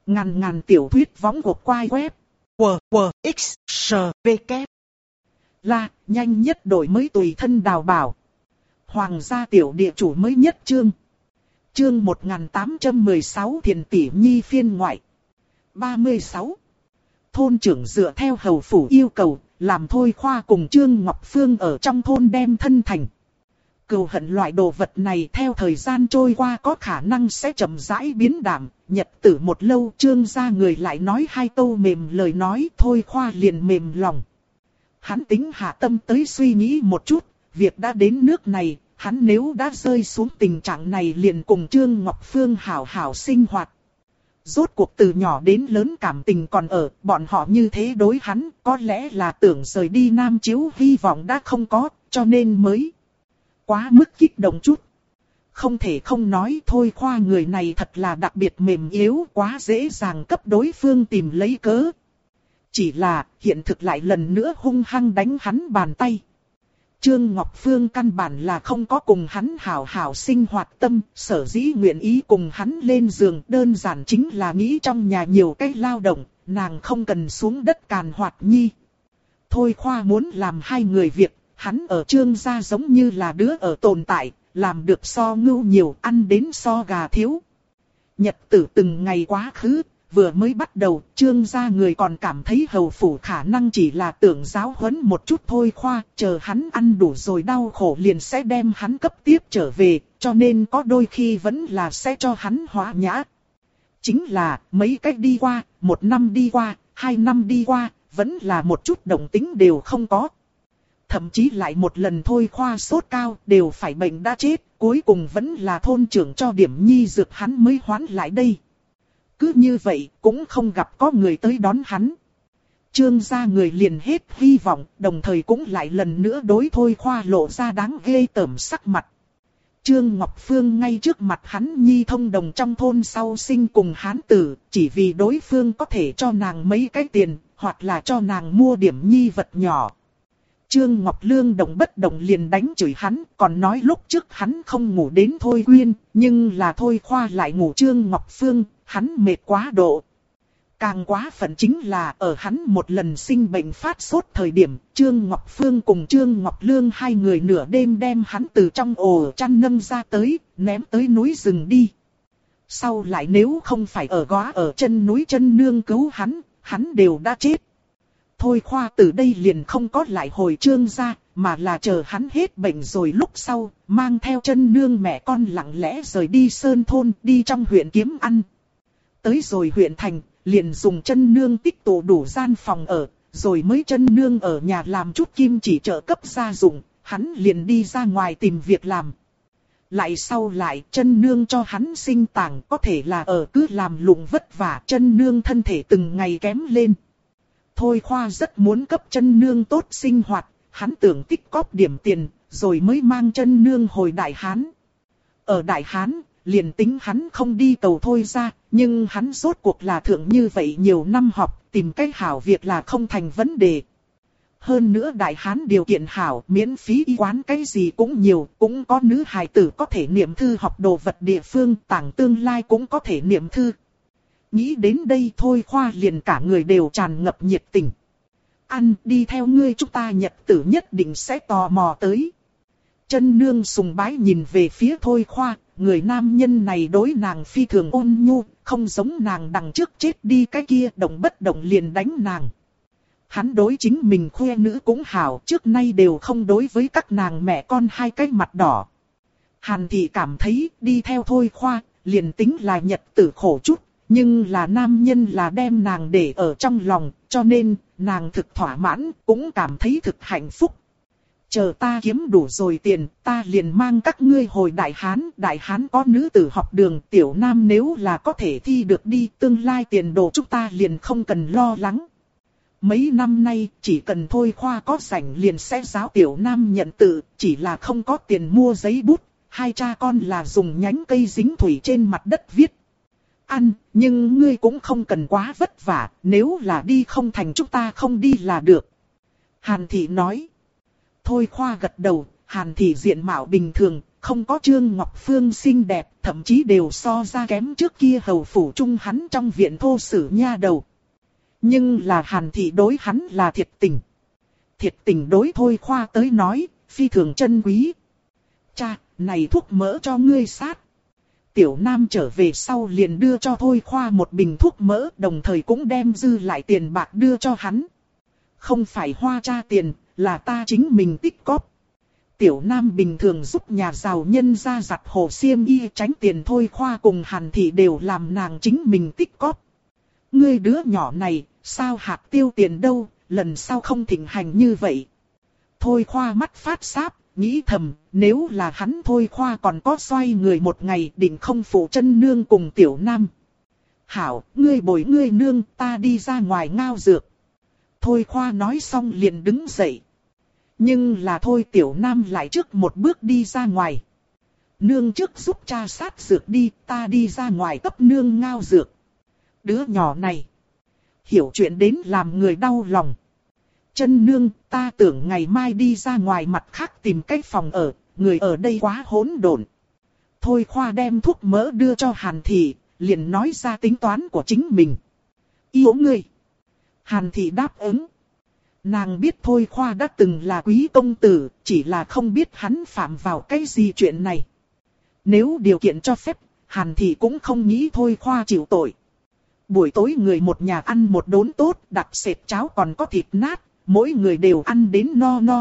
Ngàn ngàn tiểu thuyết võng của quai web. WWXSVK. Là, nhanh nhất đổi mới tùy thân đào bảo. Hoàng gia tiểu địa chủ mới nhất chương. Chương 1816 Thiền tỷ nhi phiên ngoại. 36. Thôn trưởng dựa theo hầu phủ yêu cầu, làm Thôi Khoa cùng Trương Ngọc Phương ở trong thôn đem thân thành. Cừu hận loại đồ vật này theo thời gian trôi qua có khả năng sẽ chậm rãi biến đảm. Nhật tử một lâu Trương gia người lại nói hai câu mềm lời nói, Thôi Khoa liền mềm lòng. Hắn tính hạ tâm tới suy nghĩ một chút, việc đã đến nước này, hắn nếu đã rơi xuống tình trạng này liền cùng Trương Ngọc Phương hảo hảo sinh hoạt. Rốt cuộc từ nhỏ đến lớn cảm tình còn ở, bọn họ như thế đối hắn, có lẽ là tưởng rời đi Nam Chiếu hy vọng đã không có, cho nên mới quá mức kích động chút. Không thể không nói Thôi Khoa người này thật là đặc biệt mềm yếu, quá dễ dàng cấp đối phương tìm lấy cớ. Chỉ là hiện thực lại lần nữa hung hăng đánh hắn bàn tay. Trương Ngọc Phương căn bản là không có cùng hắn hảo hảo sinh hoạt tâm, sở dĩ nguyện ý cùng hắn lên giường đơn giản chính là nghĩ trong nhà nhiều cách lao động, nàng không cần xuống đất càn hoạt nhi. Thôi Khoa muốn làm hai người việc, hắn ở Trương gia giống như là đứa ở tồn tại, làm được so ngưu nhiều, ăn đến so gà thiếu. Nhật tử từng ngày quá khứ. Vừa mới bắt đầu, Trương gia người còn cảm thấy hầu phủ khả năng chỉ là tưởng giáo huấn một chút Thôi Khoa, chờ hắn ăn đủ rồi đau khổ liền sẽ đem hắn cấp tiếp trở về, cho nên có đôi khi vẫn là sẽ cho hắn hóa nhã. Chính là, mấy cách đi qua, 1 năm đi qua, 2 năm đi qua, vẫn là một chút động tính đều không có. Thậm chí lại một lần Thôi Khoa sốt cao, đều phải bệnh đã chết, cuối cùng vẫn là thôn trưởng cho điểm nhi dược hắn mới hoán lại đây. Cứ như vậy cũng không gặp có người tới đón hắn. Trương gia người liền hết hy vọng, đồng thời cũng lại lần nữa đối Thôi Khoa lộ ra đáng ghê tởm sắc mặt. Trương Ngọc Phương ngay trước mặt hắn nhi thông đồng trong thôn sau sinh cùng hán tử, chỉ vì đối phương có thể cho nàng mấy cái tiền, hoặc là cho nàng mua điểm nhi vật nhỏ. Trương Ngọc Lương động bất động liền đánh chửi hắn, còn nói lúc trước hắn không ngủ đến Thôi Quyên, nhưng là Thôi Khoa lại ngủ Trương Ngọc Phương, hắn mệt quá độ. Càng quá phận chính là ở hắn một lần sinh bệnh phát sốt thời điểm, Trương Ngọc Phương cùng Trương Ngọc Lương hai người nửa đêm đem hắn từ trong ổ chăn nâng ra tới, ném tới núi rừng đi. Sau lại nếu không phải ở góa ở chân núi chân nương cứu hắn đều đã chết. Thôi Khoa từ đây liền không có lại hồi Trương gia, mà là chờ hắn hết bệnh rồi lúc sau, mang theo chân nương mẹ con lặng lẽ rời đi sơn thôn, đi trong huyện kiếm ăn. Tới rồi huyện thành, liền dùng chân nương tích tụ đủ gian phòng ở, rồi mới chân nương ở nhà làm chút kim chỉ trợ cấp gia dụng, hắn liền đi ra ngoài tìm việc làm. Lại sau lại, chân nương cho hắn sinh tàng, có thể là ở cứ làm lụng vất vả, chân nương thân thể từng ngày kém lên. Thôi Khoa rất muốn cấp chân nương tốt sinh hoạt, hắn tưởng tích cóp điểm tiền, rồi mới mang chân nương hồi Đại Hán. Ở Đại Hán, liền tính hắn không đi cầu Thôi ra, nhưng hắn rốt cuộc là thượng như vậy nhiều năm học, tìm cách hảo việc là không thành vấn đề. Hơn nữa Đại Hán điều kiện hảo, miễn phí y quán cái gì cũng nhiều, cũng có nữ hài tử có thể niệm thư học đồ vật địa phương, tảng tương lai cũng có thể niệm thư. Nghĩ đến đây Thôi Khoa liền cả người đều tràn ngập nhiệt tình. Ăn đi theo ngươi chúng ta nhật tử nhất định sẽ tò mò tới. Chân nương sùng bái nhìn về phía Thôi Khoa, người nam nhân này đối nàng phi thường ôn nhu, không giống nàng đằng trước chết đi cái kia động bất động liền đánh nàng. Hắn đối chính mình khoe nữ cũng hảo, trước nay đều không đối với các nàng mẹ con hai cái mặt đỏ. Hàn Thị cảm thấy đi theo Thôi Khoa, liền tính là nhật tử khổ chút. Nhưng là nam nhân là đem nàng để ở trong lòng, cho nên nàng thực thỏa mãn, cũng cảm thấy thực hạnh phúc. Chờ ta kiếm đủ rồi tiền, ta liền mang các ngươi hồi Đại Hán có nữ tử học đường, tiểu nam nếu là có thể thi được đi, tương lai tiền đồ chúng ta liền không cần lo lắng. Mấy năm nay, chỉ cần Thôi Khoa có rảnh liền sẽ giáo tiểu nam nhận tự, chỉ là không có tiền mua giấy bút, hai cha con là dùng nhánh cây dính thủy trên mặt đất viết. Ăn, nhưng ngươi cũng không cần quá vất vả, nếu là đi không thành chúng ta không đi là được. Hàn Thị nói. Thôi Khoa gật đầu, Hàn Thị diện mạo bình thường, không có Trương Ngọc Phương xinh đẹp, thậm chí đều so ra kém trước kia hầu phủ trung hắn trong viện thô sử nha đầu. Nhưng là Hàn Thị đối hắn là thiệt tình. Thiệt tình đối Thôi Khoa tới nói, phi thường chân quý. Cha, này thuốc mỡ cho ngươi sát. Tiểu Nam trở về sau liền đưa cho Thôi Khoa một bình thuốc mỡ, đồng thời cũng đem dư lại tiền bạc đưa cho hắn. Không phải hoa cha tiền, là ta chính mình tích cóp. Tiểu Nam bình thường giúp nhà giàu nhân ra giặt hồ xiêm y tránh tiền. Thôi Khoa cùng Hàn Thị đều làm nàng chính mình tích cóp. Ngươi đứa nhỏ này, sao hạt tiêu tiền đâu, lần sau không thịnh hành như vậy. Thôi Khoa mắt phát sáp, nghĩ thầm, nếu là hắn Thôi Khoa còn có xoay người một ngày định không phụ chân nương cùng Tiểu Nam. Hảo, ngươi bồi ngươi nương, ta đi ra ngoài ngao dược. Thôi Khoa nói xong liền đứng dậy. Nhưng là thôi Tiểu Nam lại trước một bước đi ra ngoài. Nương trước giúp cha sát dược đi, ta đi ra ngoài cấp nương ngao dược. Đứa nhỏ này, hiểu chuyện đến làm người đau lòng. Chân nương, ta tưởng ngày mai đi ra ngoài mặt khác tìm cách phòng ở, người ở đây quá hỗn độn. Thôi Khoa đem thuốc mỡ đưa cho Hàn Thị, liền nói ra tính toán của chính mình. Yêu ngươi. Hàn Thị đáp ứng. Nàng biết Thôi Khoa đã từng là quý công tử, chỉ là không biết hắn phạm vào cái gì chuyện này. Nếu điều kiện cho phép, Hàn Thị cũng không nghĩ Thôi Khoa chịu tội. Buổi tối người một nhà ăn một đốn tốt, đặc sệt cháo còn có thịt nát, mỗi người đều ăn đến no no.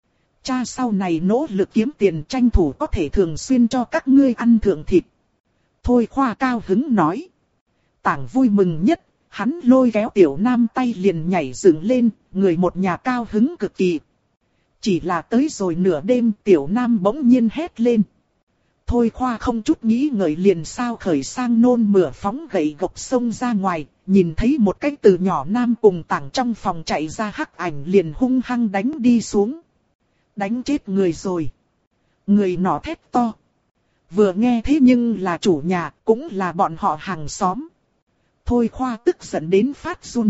Cha sau này nỗ lực kiếm tiền tranh thủ có thể thường xuyên cho các ngươi ăn thượng thịt. Thôi Khoa cao hứng nói. Tảng vui mừng nhất, hắn lôi kéo Tiểu Nam tay liền nhảy dựng lên, người một nhà cao hứng cực kỳ. Chỉ là tới rồi nửa đêm Tiểu Nam bỗng nhiên hét lên. Thôi Khoa không chút nghĩ ngợi liền sao khởi sang nôn mửa phóng gậy gộc sông ra ngoài, nhìn thấy một cái từ nhỏ Nam cùng tảng trong phòng chạy ra hắc ảnh liền hung hăng đánh đi xuống. Đánh chết người rồi. Người nọ thét to. Vừa nghe thế nhưng là chủ nhà, cũng là bọn họ hàng xóm. Thôi Khoa tức giận đến phát run.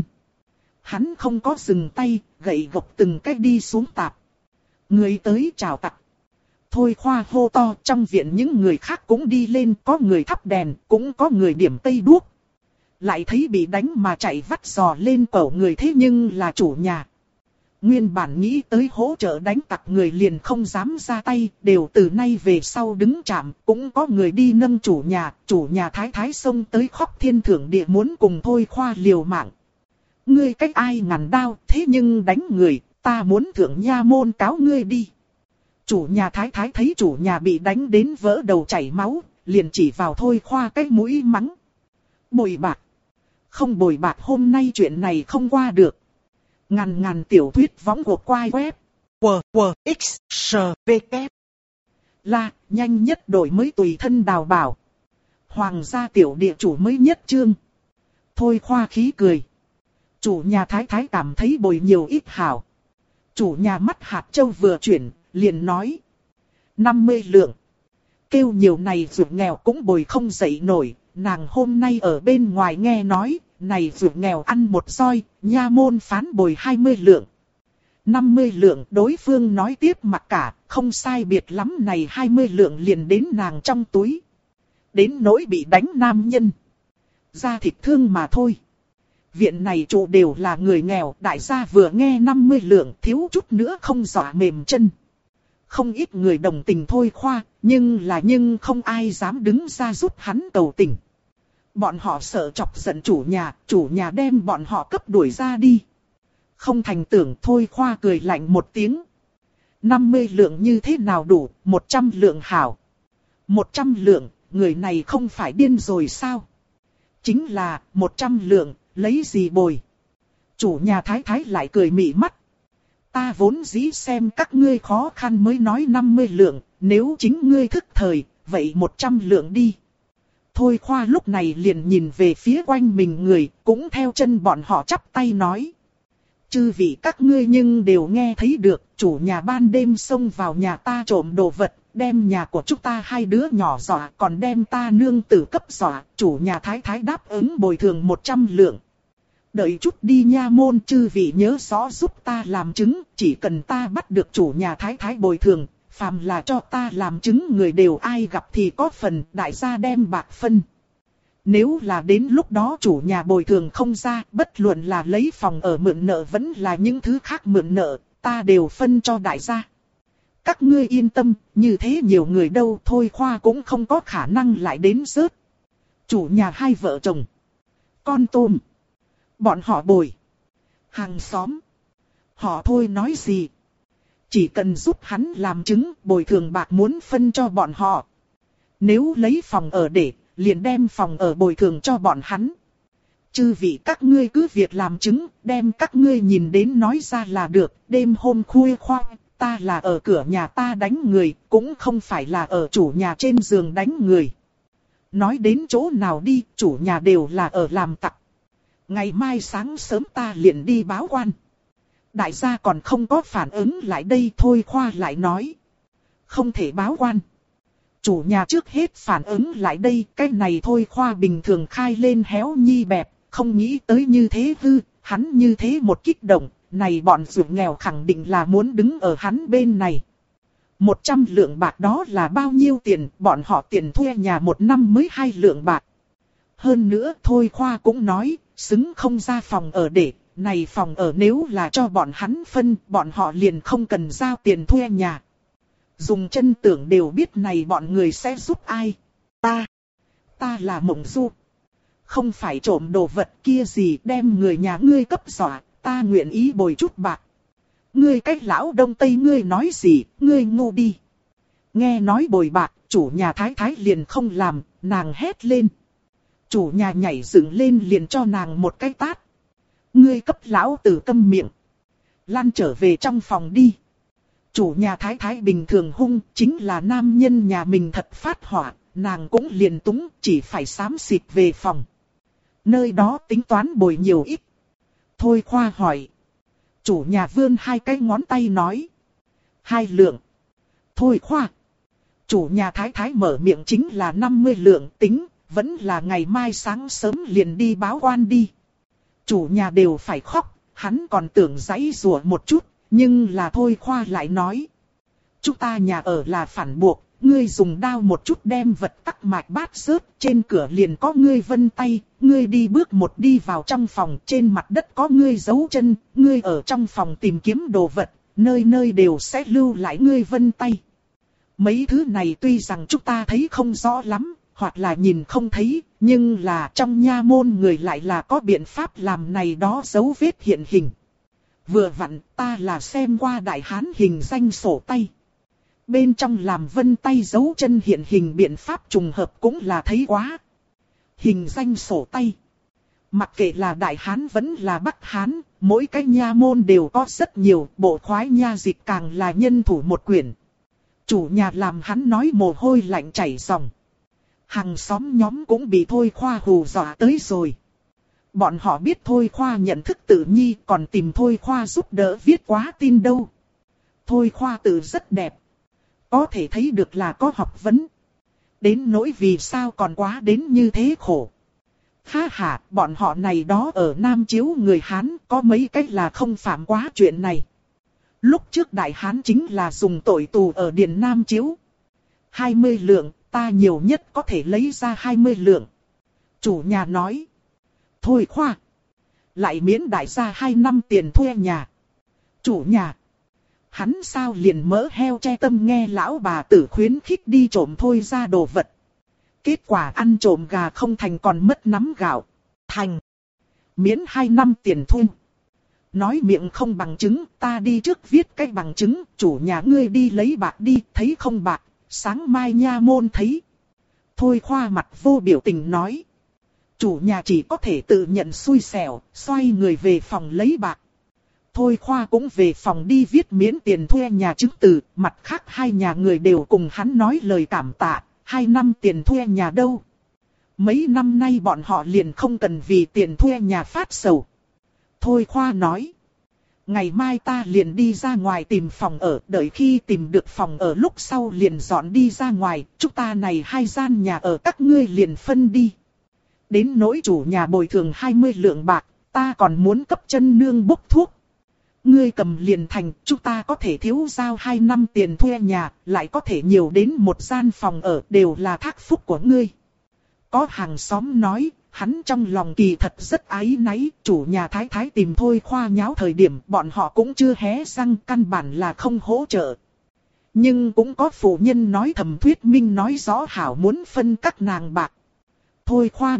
Hắn không có dừng tay, gậy gộc từng cách đi xuống tạp. Người tới chào tặc. Thôi Khoa hô to, trong viện những người khác cũng đi lên, có người thắp đèn, cũng có người điểm tây đuốc. Lại thấy bị đánh mà chạy vắt giò lên cổ người, thế nhưng là chủ nhà. Nguyên bản nghĩ tới hỗ trợ đánh tặc người liền không dám ra tay, đều từ nay về sau đứng chạm, cũng có người đi nâng chủ nhà thái thái xông tới khóc thiên thượng địa muốn cùng Thôi Khoa liều mạng. Ngươi cách ai ngàn đao, thế nhưng đánh người, ta muốn thượng nha môn cáo ngươi đi. Chủ nhà thái thái thấy chủ nhà bị đánh đến vỡ đầu chảy máu, liền chỉ vào Thôi Khoa cái mũi mắng. Bồi bạc. Không bồi bạc hôm nay chuyện này không qua được. Ngàn tiểu thuyết võng của quai web. X, S, V, K. Là, nhanh nhất đổi mới tùy thân đào bảo. Hoàng gia tiểu địa chủ mới nhất chương. Thôi Khoa khí cười. Chủ nhà thái thái cảm thấy bồi nhiều ít hảo. Chủ nhà mắt hạt châu vừa chuyển, liền nói. 50 lượng. Kêu nhiều này ruột nghèo cũng bồi không dậy nổi. Nàng hôm nay ở bên ngoài nghe nói, này ruột nghèo ăn một roi, nha môn phán bồi 20 lượng. 50 lượng đối phương nói tiếp mặc cả, không sai biệt lắm này 20 lượng liền đến nàng trong túi. Đến nỗi bị đánh nam nhân. Da thịt thương mà thôi. Viện này chủ đều là người nghèo, đại gia vừa nghe 50 lượng thiếu chút nữa không dọa mềm chân. Không ít người đồng tình Thôi Khoa, nhưng không ai dám đứng ra giúp hắn cầu tình. Bọn họ sợ chọc giận chủ nhà đem bọn họ cấp đuổi ra đi. Không thành tưởng Thôi Khoa cười lạnh một tiếng. 50 lượng như thế nào đủ, 100 lượng hảo. 100 lượng, người này không phải điên rồi sao? Chính là 100 lượng, lấy gì bồi? Chủ nhà thái thái lại cười mị mắt. Ta vốn dĩ xem các ngươi khó khăn mới nói 50 lượng, nếu chính ngươi thức thời, vậy 100 lượng đi. Thôi Khoa lúc này liền nhìn về phía quanh mình người, cũng theo chân bọn họ chắp tay nói. Chư vị các ngươi nhưng đều nghe thấy được, chủ nhà ban đêm xông vào nhà ta trộm đồ vật, đem nhà của chúng ta hai đứa nhỏ dọa, còn đem ta nương tử cấp dọa, chủ nhà thái thái đáp ứng bồi thường 100 lượng. Đợi chút đi nha môn chư vị nhớ rõ giúp ta làm chứng, chỉ cần ta bắt được chủ nhà thái thái bồi thường, Phàm là cho ta làm chứng người đều ai gặp thì có phần, đại gia đem bạc phân. Nếu là đến lúc đó chủ nhà bồi thường không ra, bất luận là lấy phòng ở mượn nợ vẫn là những thứ khác mượn nợ, ta đều phân cho đại gia. Các ngươi yên tâm, như thế nhiều người đâu, Thôi Khoa cũng không có khả năng lại đến rớt. Chủ nhà hai vợ chồng, con tôm, bọn họ bồi, hàng xóm, họ thôi nói gì. Chỉ cần giúp hắn làm chứng, bồi thường bạc muốn phân cho bọn họ. Nếu lấy phòng ở để, liền đem phòng ở bồi thường cho bọn hắn. Chư vị các ngươi cứ việc làm chứng, đem các ngươi nhìn đến nói ra là được. Đêm hôm khuya khoang, ta là ở cửa nhà ta đánh người, cũng không phải là ở chủ nhà trên giường đánh người. Nói đến chỗ nào đi, chủ nhà đều là ở làm tặc. Ngày mai sáng sớm ta liền đi báo quan. Đại gia còn không có phản ứng lại đây, Thôi Khoa lại nói. Không thể báo quan. Chủ nhà trước hết phản ứng lại đây, cái này Thôi Khoa bình thường khai lên héo nhi bẹp, không nghĩ tới như thế hư, hắn như thế một kích động, này bọn ruột nghèo khẳng định là muốn đứng ở hắn bên này. 100 lượng bạc đó là bao nhiêu tiền, bọn họ tiền thuê nhà một năm mới 2 lượng bạc. Hơn nữa Thôi Khoa cũng nói, xứng không ra phòng ở để, này phòng ở nếu là cho bọn hắn phân, bọn họ liền không cần giao tiền thuê nhà. Dùng chân tưởng đều biết này bọn người sẽ giúp ai. Ta là Mộng Du. Không phải trộm đồ vật kia gì, đem người nhà ngươi cấp dọa, ta nguyện ý bồi chút bạc. Ngươi cách lão đông tây ngươi nói gì, ngươi ngu đi. Nghe nói bồi bạc, chủ nhà thái thái liền không làm, nàng hét lên. Chủ nhà nhảy dựng lên liền cho nàng một cái tát. Ngươi cấp lão tử câm miệng. Lăn trở về trong phòng đi. Chủ nhà thái thái bình thường hung, chính là nam nhân nhà mình thật phát hỏa, nàng cũng liền túng, chỉ phải xám xịt về phòng. Nơi đó tính toán bồi nhiều ít. Thôi Khoa hỏi. Chủ nhà vươn hai cái ngón tay nói. 2 lượng. Thôi Khoa. Chủ nhà thái thái mở miệng chính là 50 lượng tính, vẫn là ngày mai sáng sớm liền đi báo quan đi. Chủ nhà đều phải khóc, hắn còn tưởng giãy giụa một chút, nhưng là Thôi Khoa lại nói. Chúng ta nhà ở là phản buộc, ngươi dùng đao một chút đem vật tắc mạch bát rớt, trên cửa liền có ngươi vân tay, ngươi đi bước một đi vào trong phòng, trên mặt đất có ngươi dấu chân, ngươi ở trong phòng tìm kiếm đồ vật, nơi nơi đều sẽ lưu lại ngươi vân tay. Mấy thứ này tuy rằng chúng ta thấy không rõ lắm, hoặc là nhìn không thấy, nhưng là trong nha môn người lại là có biện pháp làm này đó dấu vết hiện hình. Vừa vặn ta là xem qua đại hán hình danh sổ tay. Bên trong làm vân tay dấu chân hiện hình biện pháp trùng hợp cũng là thấy quá. Hình danh sổ tay. Mặc kệ là đại hán vẫn là bắc hán, mỗi cái nha môn đều có rất nhiều, bộ khoái nha dịch càng là nhân thủ một quyển. Chủ nhà làm hắn nói mồ hôi lạnh chảy ròng. Hàng xóm nhóm cũng bị Thôi Khoa hù dọa tới rồi. Bọn họ biết Thôi Khoa nhận thức tự nhi, còn tìm Thôi Khoa giúp đỡ viết quá tin đâu. Thôi Khoa tự rất đẹp. Có thể thấy được là có học vấn. Đến nỗi vì sao còn quá đến như thế khổ. Ha ha, bọn họ này đó ở Nam Chiếu người Hán có mấy cách là không phạm quá chuyện này. Lúc trước Đại Hán chính là dùng tội tù ở Điện Nam Chiếu. 20 lượng, ta nhiều nhất có thể lấy ra 20 lượng. Chủ nhà nói. Thôi Khoa. Lại miễn đại gia 2 năm tiền thuê nhà. Chủ nhà. Hắn sao liền mỡ heo che tâm nghe lão bà tử khuyến khích đi trộm Thôi ra đồ vật. Kết quả ăn trộm gà không thành còn mất nắm gạo. Thành. Miễn 2 năm tiền thuê. Nói miệng không bằng chứng, ta đi trước viết cái bằng chứng, chủ nhà ngươi đi lấy bạc đi, thấy không bạc, sáng mai nha môn thấy. Thôi Khoa mặt vô biểu tình nói. Chủ nhà chỉ có thể tự nhận xui xẻo, xoay người về phòng lấy bạc. Thôi Khoa cũng về phòng đi viết miễn tiền thuê nhà chứng từ, mặt khác hai nhà người đều cùng hắn nói lời cảm tạ, 2 năm tiền thuê nhà đâu. Mấy năm nay bọn họ liền không cần vì tiền thuê nhà phát sầu. Thôi Khoa nói. Ngày mai ta liền đi ra ngoài tìm phòng ở, đợi khi tìm được phòng ở lúc sau liền dọn đi ra ngoài, chúng ta này 2 gian nhà ở các ngươi liền phân đi. Đến nỗi chủ nhà bồi thường 20 lượng bạc, ta còn muốn cấp chân nương bốc thuốc. Ngươi cầm liền thành, chúng ta có thể thiếu giao 2 năm tiền thuê nhà, lại có thể nhiều đến một gian phòng ở, đều là thác phúc của ngươi. Có hàng xóm nói, hắn trong lòng kỳ thật rất áy náy, chủ nhà thái thái tìm Thôi Khoa nháo thời điểm bọn họ cũng chưa hé răng, căn bản là không hỗ trợ. Nhưng cũng có phụ nhân nói thầm thuyết minh nói rõ hảo muốn phân các nàng bạc. Thôi Khoa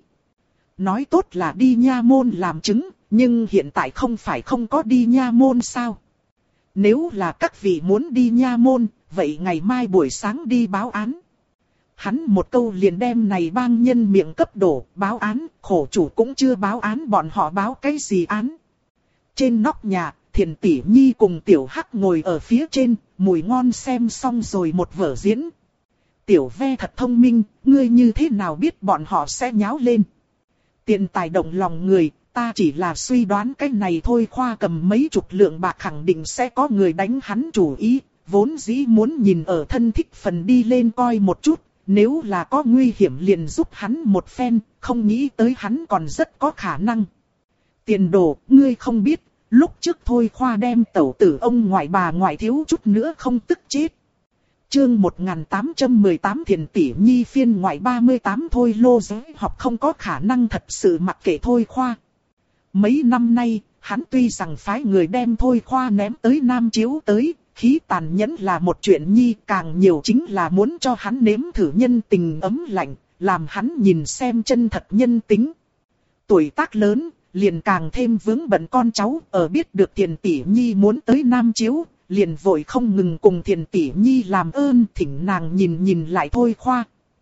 nói tốt là đi nha môn làm chứng, nhưng hiện tại không phải không có đi nha môn sao? Nếu là các vị muốn đi nha môn, vậy ngày mai buổi sáng đi báo án. Hắn một câu liền đem này bang nhân miệng cấp đổ, báo án, khổ chủ cũng chưa báo án, bọn họ báo cái gì án. Trên nóc nhà, Thiền Tỷ Nhi cùng Tiểu Hắc ngồi ở phía trên, mùi ngon xem xong rồi một vở diễn. Tiểu Ve thật thông minh, ngươi như thế nào biết bọn họ sẽ nháo lên. Tiền tài động lòng người, ta chỉ là suy đoán cái này thôi. Khoa cầm mấy chục lượng bạc khẳng định sẽ có người đánh hắn chủ ý, vốn dĩ muốn nhìn ở thân thích phần đi lên coi một chút, nếu là có nguy hiểm liền giúp hắn một phen, không nghĩ tới hắn còn rất có khả năng. Tiền đồ, ngươi không biết, lúc trước Thôi Khoa đem tẩu tử ông ngoại bà ngoại thiếu chút nữa không tức chết. Chương 1818 Thiền Tỷ Nhi phiên ngoại 38 Thôi Lô giới học không có khả năng thật sự mặc kệ Thôi Khoa. Mấy năm nay, hắn tuy rằng phái người đem Thôi Khoa ném tới Nam Chiếu tới, khí tàn nhẫn là một chuyện nhi, càng nhiều chính là muốn cho hắn nếm thử nhân tình ấm lạnh, làm hắn nhìn xem chân thật nhân tính. Tuổi tác lớn, liền càng thêm vướng bận con cháu, ở biết được Thiền Tỷ Nhi muốn tới Nam Chiếu, liền vội không ngừng cùng Thiền Tỷ Nhi làm ơn thỉnh nàng nhìn lại Thôi Khoa.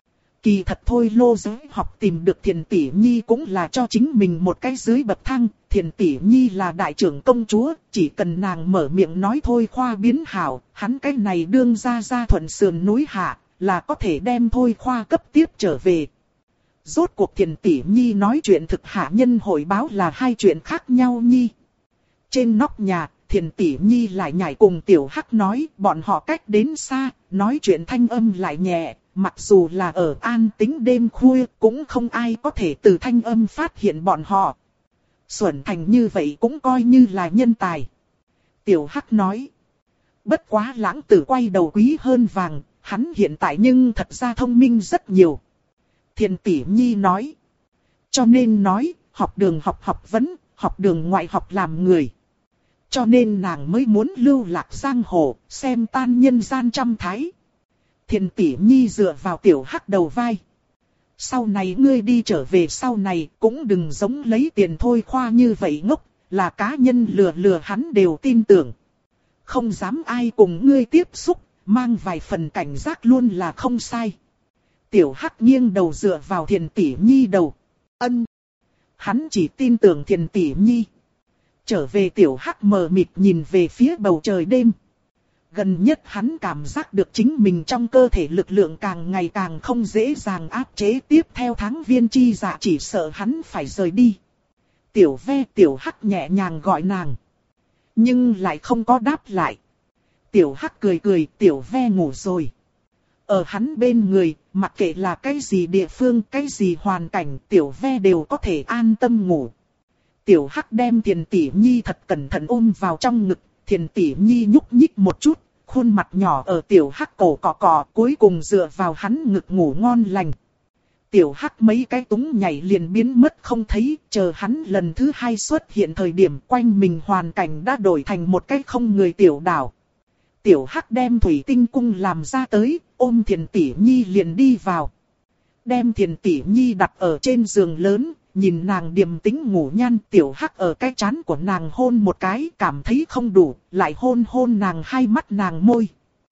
Kỳ thật Thôi Lô giới học tìm được Thiền Tỷ Nhi cũng là cho chính mình một cái dưới bậc thang. Thiền Tỷ Nhi là đại trưởng công chúa, chỉ cần nàng mở miệng nói Thôi Khoa biến hảo, hắn cái này đương ra thuận sườn núi hạ, là có thể đem Thôi Khoa cấp tiếp trở về. Rốt cuộc Thiền Tỷ Nhi nói chuyện thực hạ nhân hội báo là hai chuyện khác nhau nhi. Trên nóc nhà, Thiền Tỷ Nhi lại nhảy cùng Tiểu Hắc nói, bọn họ cách đến xa, nói chuyện thanh âm lại nhẹ. Mặc dù là ở an tĩnh đêm khuya, cũng không ai có thể từ thanh âm phát hiện bọn họ. Xuẩn thành như vậy cũng coi như là nhân tài. Tiểu Hắc nói. Bất quá lãng tử quay đầu quý hơn vàng, hắn hiện tại nhưng thật ra thông minh rất nhiều. Thiền Tỷ Nhi nói. Cho nên nói, học đường học vấn, học đường ngoại học làm người. Cho nên nàng mới muốn lưu lạc giang hồ, xem tan nhân gian trăm thái. Thiền Tỷ Nhi dựa vào Tiểu Hắc đầu vai. Sau này ngươi đi trở về sau này cũng đừng giống lấy tiền Thôi Khoa như vậy ngốc, là cá nhân lừa hắn đều tin tưởng. Không dám ai cùng ngươi tiếp xúc, mang vài phần cảnh giác luôn là không sai. Tiểu Hắc nghiêng đầu dựa vào Thiền Tỷ Nhi đầu. Ân. Hắn chỉ tin tưởng Thiền Tỷ Nhi. Trở về Tiểu Hắc mờ mịt nhìn về phía bầu trời đêm. Gần nhất hắn cảm giác được chính mình trong cơ thể lực lượng càng ngày càng không dễ dàng áp chế, tiếp theo tháng viên chi dạ chỉ sợ hắn phải rời đi. Tiểu Ve Tiểu Hắc nhẹ nhàng gọi nàng. Nhưng lại không có đáp lại. Tiểu Hắc cười Tiểu Ve ngủ rồi. Ở hắn bên người, mặc kệ là cái gì địa phương, cái gì hoàn cảnh, Tiểu Ve đều có thể an tâm ngủ. Tiểu Hắc đem Thiền Tỷ Nhi thật cẩn thận ôm vào trong ngực, Thiền Tỷ Nhi nhúc nhích một chút, khuôn mặt nhỏ ở Tiểu Hắc cổ cọ, cuối cùng dựa vào hắn ngực ngủ ngon lành. Tiểu Hắc mấy cái túng nhảy liền biến mất không thấy, chờ hắn lần thứ hai xuất hiện thời điểm quanh mình hoàn cảnh đã đổi thành một cái không người tiểu đảo. Tiểu Hắc đem thủy tinh cung làm ra tới, ôm Thiền Tỷ Nhi liền đi vào. Đem Thiền Tỷ Nhi đặt ở trên giường lớn, nhìn nàng điềm tĩnh ngủ nhan. Tiểu Hắc ở cái trán của nàng hôn một cái, cảm thấy không đủ, lại hôn nàng hai mắt nàng môi.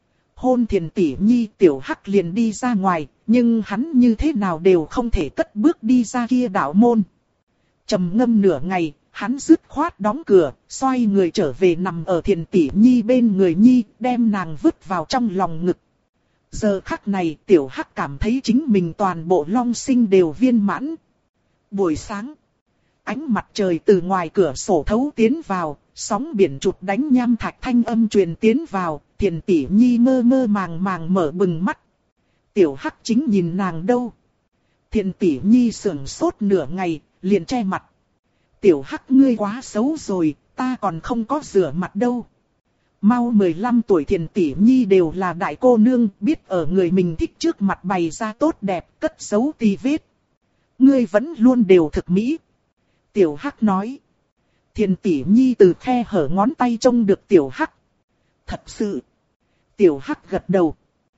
Hôn Thiền Tỷ Nhi, Tiểu Hắc liền đi ra ngoài, nhưng hắn như thế nào đều không thể cất bước đi ra kia đạo môn. Trầm ngâm nửa ngày, hắn dứt khoát đóng cửa, xoay người trở về nằm ở Thiền Tỷ Nhi bên người nhi, đem nàng vứt vào trong lòng ngực. Giờ khắc này Tiểu Hắc cảm thấy chính mình toàn bộ long sinh đều viên mãn. Buổi sáng, ánh mặt trời từ ngoài cửa sổ thấu tiến vào, sóng biển trụt đánh nham thạch thanh âm truyền tiến vào, Thiền Tỷ Nhi mơ mơ màng màng mở bừng mắt. Tiểu Hắc chính nhìn nàng đâu. Thiền Tỷ Nhi sững sốt nửa ngày, liền che mặt. Tiểu Hắc ngươi quá xấu rồi, ta còn không có rửa mặt đâu. Mau 15 tuổi Thiền tỷ nhi đều là đại cô nương, biết ở người mình thích trước mặt bày ra tốt đẹp, cất giấu tì vết. Ngươi vẫn luôn đều thực mỹ. Tiểu Hắc nói. Thiền tỷ nhi từ khe hở ngón tay trông được Tiểu Hắc. Thật sự. Tiểu Hắc gật đầu.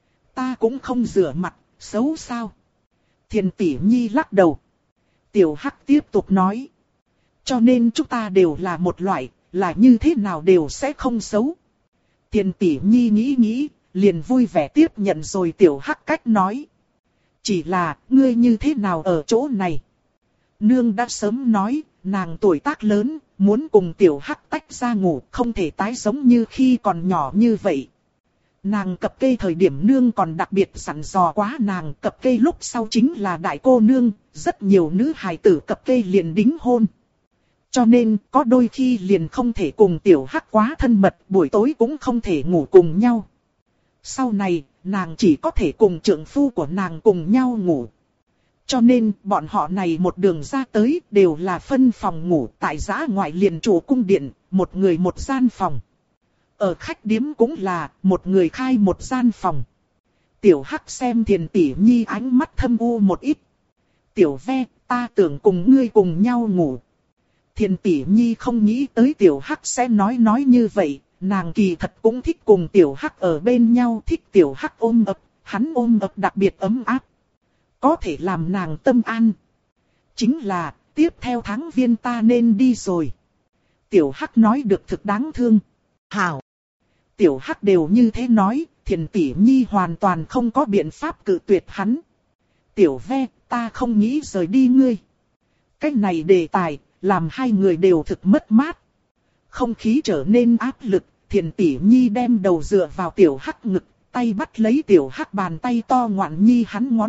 Ta cũng không rửa mặt, xấu sao? Thiền tỷ nhi lắc đầu. Tiểu Hắc tiếp tục nói. Cho nên chúng ta đều là một loại, là như thế nào đều sẽ không xấu. Thiền tỷ nhi nghĩ, liền vui vẻ tiếp nhận rồi Tiểu Hắc cách nói. Chỉ là, ngươi như thế nào ở chỗ này? Nương đã sớm nói, nàng tuổi tác lớn, muốn cùng Tiểu Hắc tách ra ngủ, không thể tái giống như khi còn nhỏ như vậy. Nàng cập kê thời điểm nương còn đặc biệt sẵn dò quá nàng, cập kê lúc sau chính là đại cô nương, rất nhiều nữ hài tử cập kê liền đính hôn. Cho nên, có đôi khi liền không thể cùng Tiểu Hắc quá thân mật, buổi tối cũng không thể ngủ cùng nhau. Sau này, nàng chỉ có thể cùng trượng phu của nàng cùng nhau ngủ. Cho nên, bọn họ này một đường ra tới đều là phân phòng ngủ, tại giã ngoại liền chủ cung điện, một người một gian phòng. Ở khách điếm cũng là, một người khai một gian phòng. Tiểu Hắc xem Thiền tỷ nhi ánh mắt thâm u một ít. Tiểu Ve, ta tưởng cùng ngươi cùng nhau ngủ. Thiền tỷ nhi không nghĩ tới Tiểu Hắc sẽ nói như vậy, nàng kỳ thật cũng thích cùng Tiểu Hắc ở bên nhau, thích Tiểu Hắc ôm ấp, hắn ôm ấp đặc biệt ấm áp. Có thể làm nàng tâm an. Chính là, tiếp theo tháng Viên ta nên đi rồi. Tiểu Hắc nói được thực đáng thương. Hảo. Tiểu Hắc đều như thế nói, Thiền tỷ nhi hoàn toàn không có biện pháp cự tuyệt hắn. Tiểu Ve, ta không nghĩ rời đi ngươi. Cái này đề tài, làm hai người đều thực mất mát. Không khí trở nên áp lực, Thiền tỷ nhi đem đầu dựa vào Tiểu Hắc ngực, tay bắt lấy Tiểu Hắc bàn tay to ngoạn nhi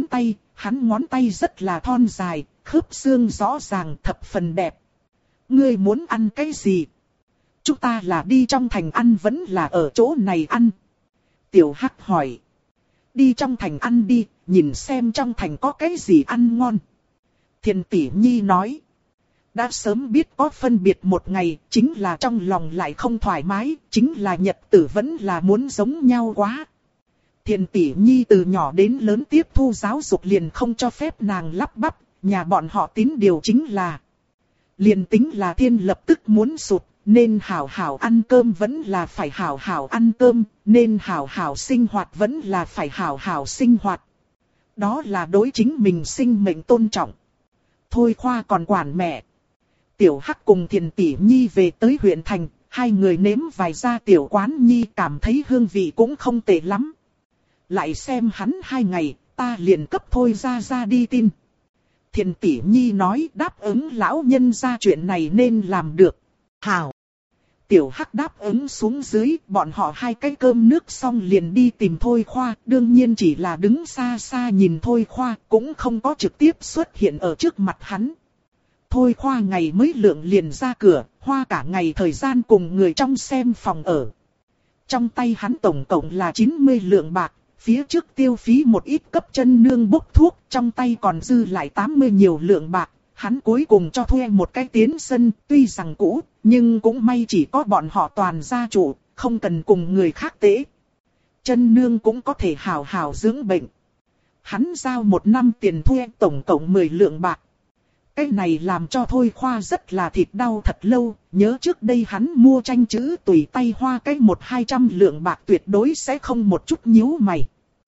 hắn ngón tay rất là thon dài, khớp xương rõ ràng thập phần đẹp. Ngươi muốn ăn cái gì? Chúng ta là đi trong thành ăn vẫn là ở chỗ này ăn? Tiểu Hắc hỏi. Đi trong thành ăn đi, nhìn xem trong thành có cái gì ăn ngon. Thiền tỷ nhi nói. Đã sớm biết có phân biệt một ngày, chính là trong lòng lại không thoải mái, chính là nhật tử vẫn là muốn giống nhau quá. Thiền tỷ nhi từ nhỏ đến lớn tiếp thu giáo dục liền không cho phép nàng lắp bắp, nhà bọn họ tín điều chính là. Liền tính là thiên lập tức muốn sụt, nên hảo hảo ăn cơm vẫn là phải hảo hảo ăn cơm, nên hảo hảo sinh hoạt vẫn là phải hảo hảo sinh hoạt. Đó là đối chính mình sinh mệnh tôn trọng. Thôi Khoa còn quản mẹ. Tiểu Hắc cùng Thiền tỷ nhi về tới huyện thành, hai người nếm vài gia tiểu quán nhi cảm thấy hương vị cũng không tệ lắm. Lại xem hắn 2 ngày, ta liền cấp Thôi ra đi tin. Thiền tỷ nhi nói đáp ứng lão nhân ra chuyện này nên làm được. Hảo. Tiểu Hắc đáp ứng xuống dưới, bọn họ 2 cái cơm nước xong liền đi tìm Thôi Khoa, đương nhiên chỉ là đứng xa xa nhìn Thôi Khoa, cũng không có trực tiếp xuất hiện ở trước mặt hắn. Thôi Khoa ngày mới lượng liền ra cửa, hoa cả ngày thời gian cùng người trong xem phòng ở. Trong tay hắn tổng cộng là 90 lượng bạc, phía trước tiêu phí một ít cấp chân nương bốc thuốc, trong tay còn dư lại 80 nhiều lượng bạc. Hắn cuối cùng cho thuê một cái tiến sân, tuy rằng cũ, nhưng cũng may chỉ có bọn họ toàn gia chủ, không cần cùng người khác tễ. Chân nương cũng có thể hào hào dưỡng bệnh. Hắn giao 1 năm tiền thuê tổng cộng 10 lượng bạc. Cái này làm cho Thôi Khoa rất là thịt đau thật lâu, nhớ trước đây hắn mua tranh chữ tùy tay hoa cái 100-200 lượng bạc tuyệt đối sẽ không một chút nhíu mày.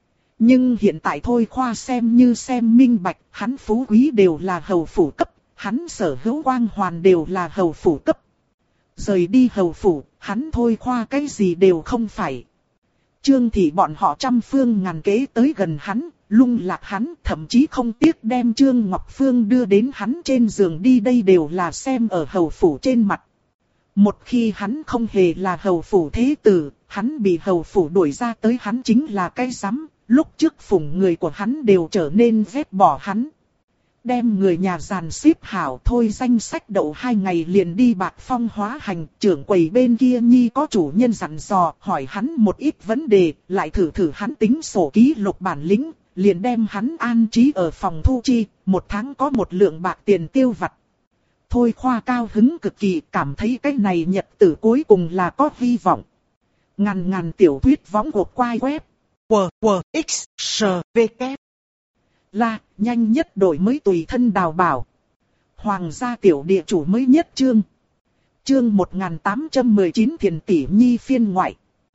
Nhưng hiện tại Thôi Khoa xem như xem minh bạch, hắn phú quý đều là hầu phủ cấp, hắn sở hữu quang hoàn đều là hầu phủ cấp. Rời đi hầu phủ, hắn Thôi Khoa cái gì đều không phải. Trương thị bọn họ trăm phương ngàn kế tới gần hắn, lung lạc hắn, thậm chí không tiếc đem Trương Ngọc Phương đưa đến hắn trên giường đi, đây đều là xem ở hầu phủ trên mặt. Một khi hắn không hề là hầu phủ thế tử, hắn bị hầu phủ đuổi ra tới hắn chính là cái rắm, lúc trước phụng người của hắn đều trở nên ghét bỏ hắn. Đem người nhà dàn xếp hảo thôi danh sách đậu 2 ngày liền đi Bạc Phong hóa hành, trưởng quầy bên kia nhi có chủ nhân dặn dò, hỏi hắn một ít vấn đề, lại thử hắn tính sổ ký lục bản lĩnh, liền đem hắn an trí ở phòng thu chi, 1 tháng có 1 lượng bạc tiền tiêu vặt. Thôi Khoa cao hứng cực kỳ, cảm thấy cái này nhật tử cuối cùng là có hy vọng. Ngàn tiểu thuyết võng hộp quai web. WWXSVK. Là, nhanh nhất đổi mới tùy thân đào bảo. Hoàng gia tiểu địa chủ mới nhất chương. Chương 1819 Thiền tỷ nhi phiên ngoại.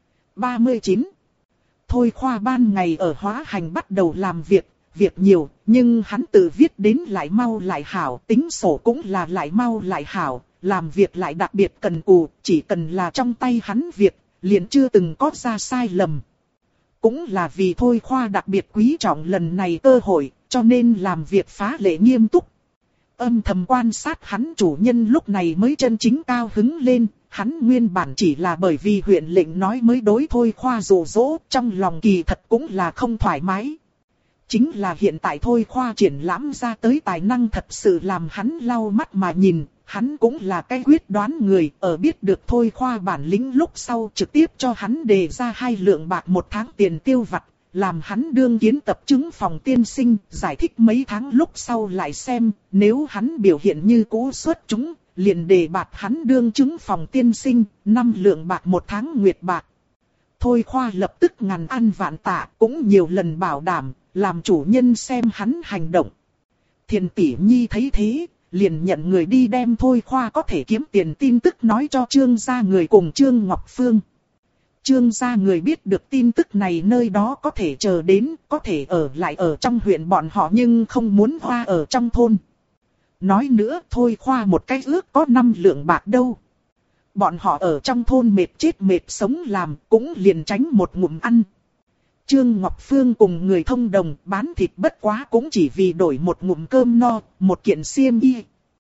39. Thôi Khoa ban ngày ở Hóa Hành bắt đầu làm việc nhiều, nhưng hắn tự viết đến lại mau lại hảo, tính sổ cũng là lại mau lại hảo, làm việc lại đặc biệt cần cù, chỉ cần là trong tay hắn việc, liền chưa từng có ra sai lầm. Cũng là vì Thôi Khoa đặc biệt quý trọng lần này cơ hội, cho nên làm việc phá lệ nghiêm túc. Âm thầm quan sát hắn chủ nhân lúc này mới chân chính cao hứng lên, hắn nguyên bản chỉ là bởi vì huyện lệnh nói mới đối Thôi Khoa dụ dỗ, trong lòng kỳ thật cũng là không thoải mái. Chính là hiện tại Thôi Khoa triển lãm ra tới tài năng thật sự làm hắn lau mắt mà nhìn, hắn cũng là cái quyết đoán người, ở biết được Thôi Khoa bản lĩnh lúc sau trực tiếp cho hắn đề ra 2 lượng bạc 1 tháng tiền tiêu vặt, làm hắn đương kiến tập chứng phòng tiên sinh, giải thích mấy tháng lúc sau lại xem, nếu hắn biểu hiện như cũ xuất chúng, liền đề bạt hắn đương chứng phòng tiên sinh, 5 lượng bạc 1 tháng nguyệt bạc. Thôi Khoa lập tức ngàn ăn vạn tạ, cũng nhiều lần bảo đảm, làm chủ nhân xem hắn hành động. Thiền tỷ nhi thấy thế, liền nhận người đi đem Thôi Khoa có thể kiếm tiền tin tức nói cho Trương gia người cùng Trương Ngọc Phương. Trương gia người biết được tin tức này nơi đó có thể chờ đến, có thể ở lại ở trong huyện bọn họ nhưng không muốn hoa ở trong thôn. Nói nữa Thôi Khoa một cái ước có 5 lượng bạc đâu. Bọn họ ở trong thôn mệt chết mệt sống làm cũng liền tránh một ngụm ăn. Trương Ngọc Phương cùng người thông đồng bán thịt bất quá cũng chỉ vì đổi một ngụm cơm no, một kiện xiêm y.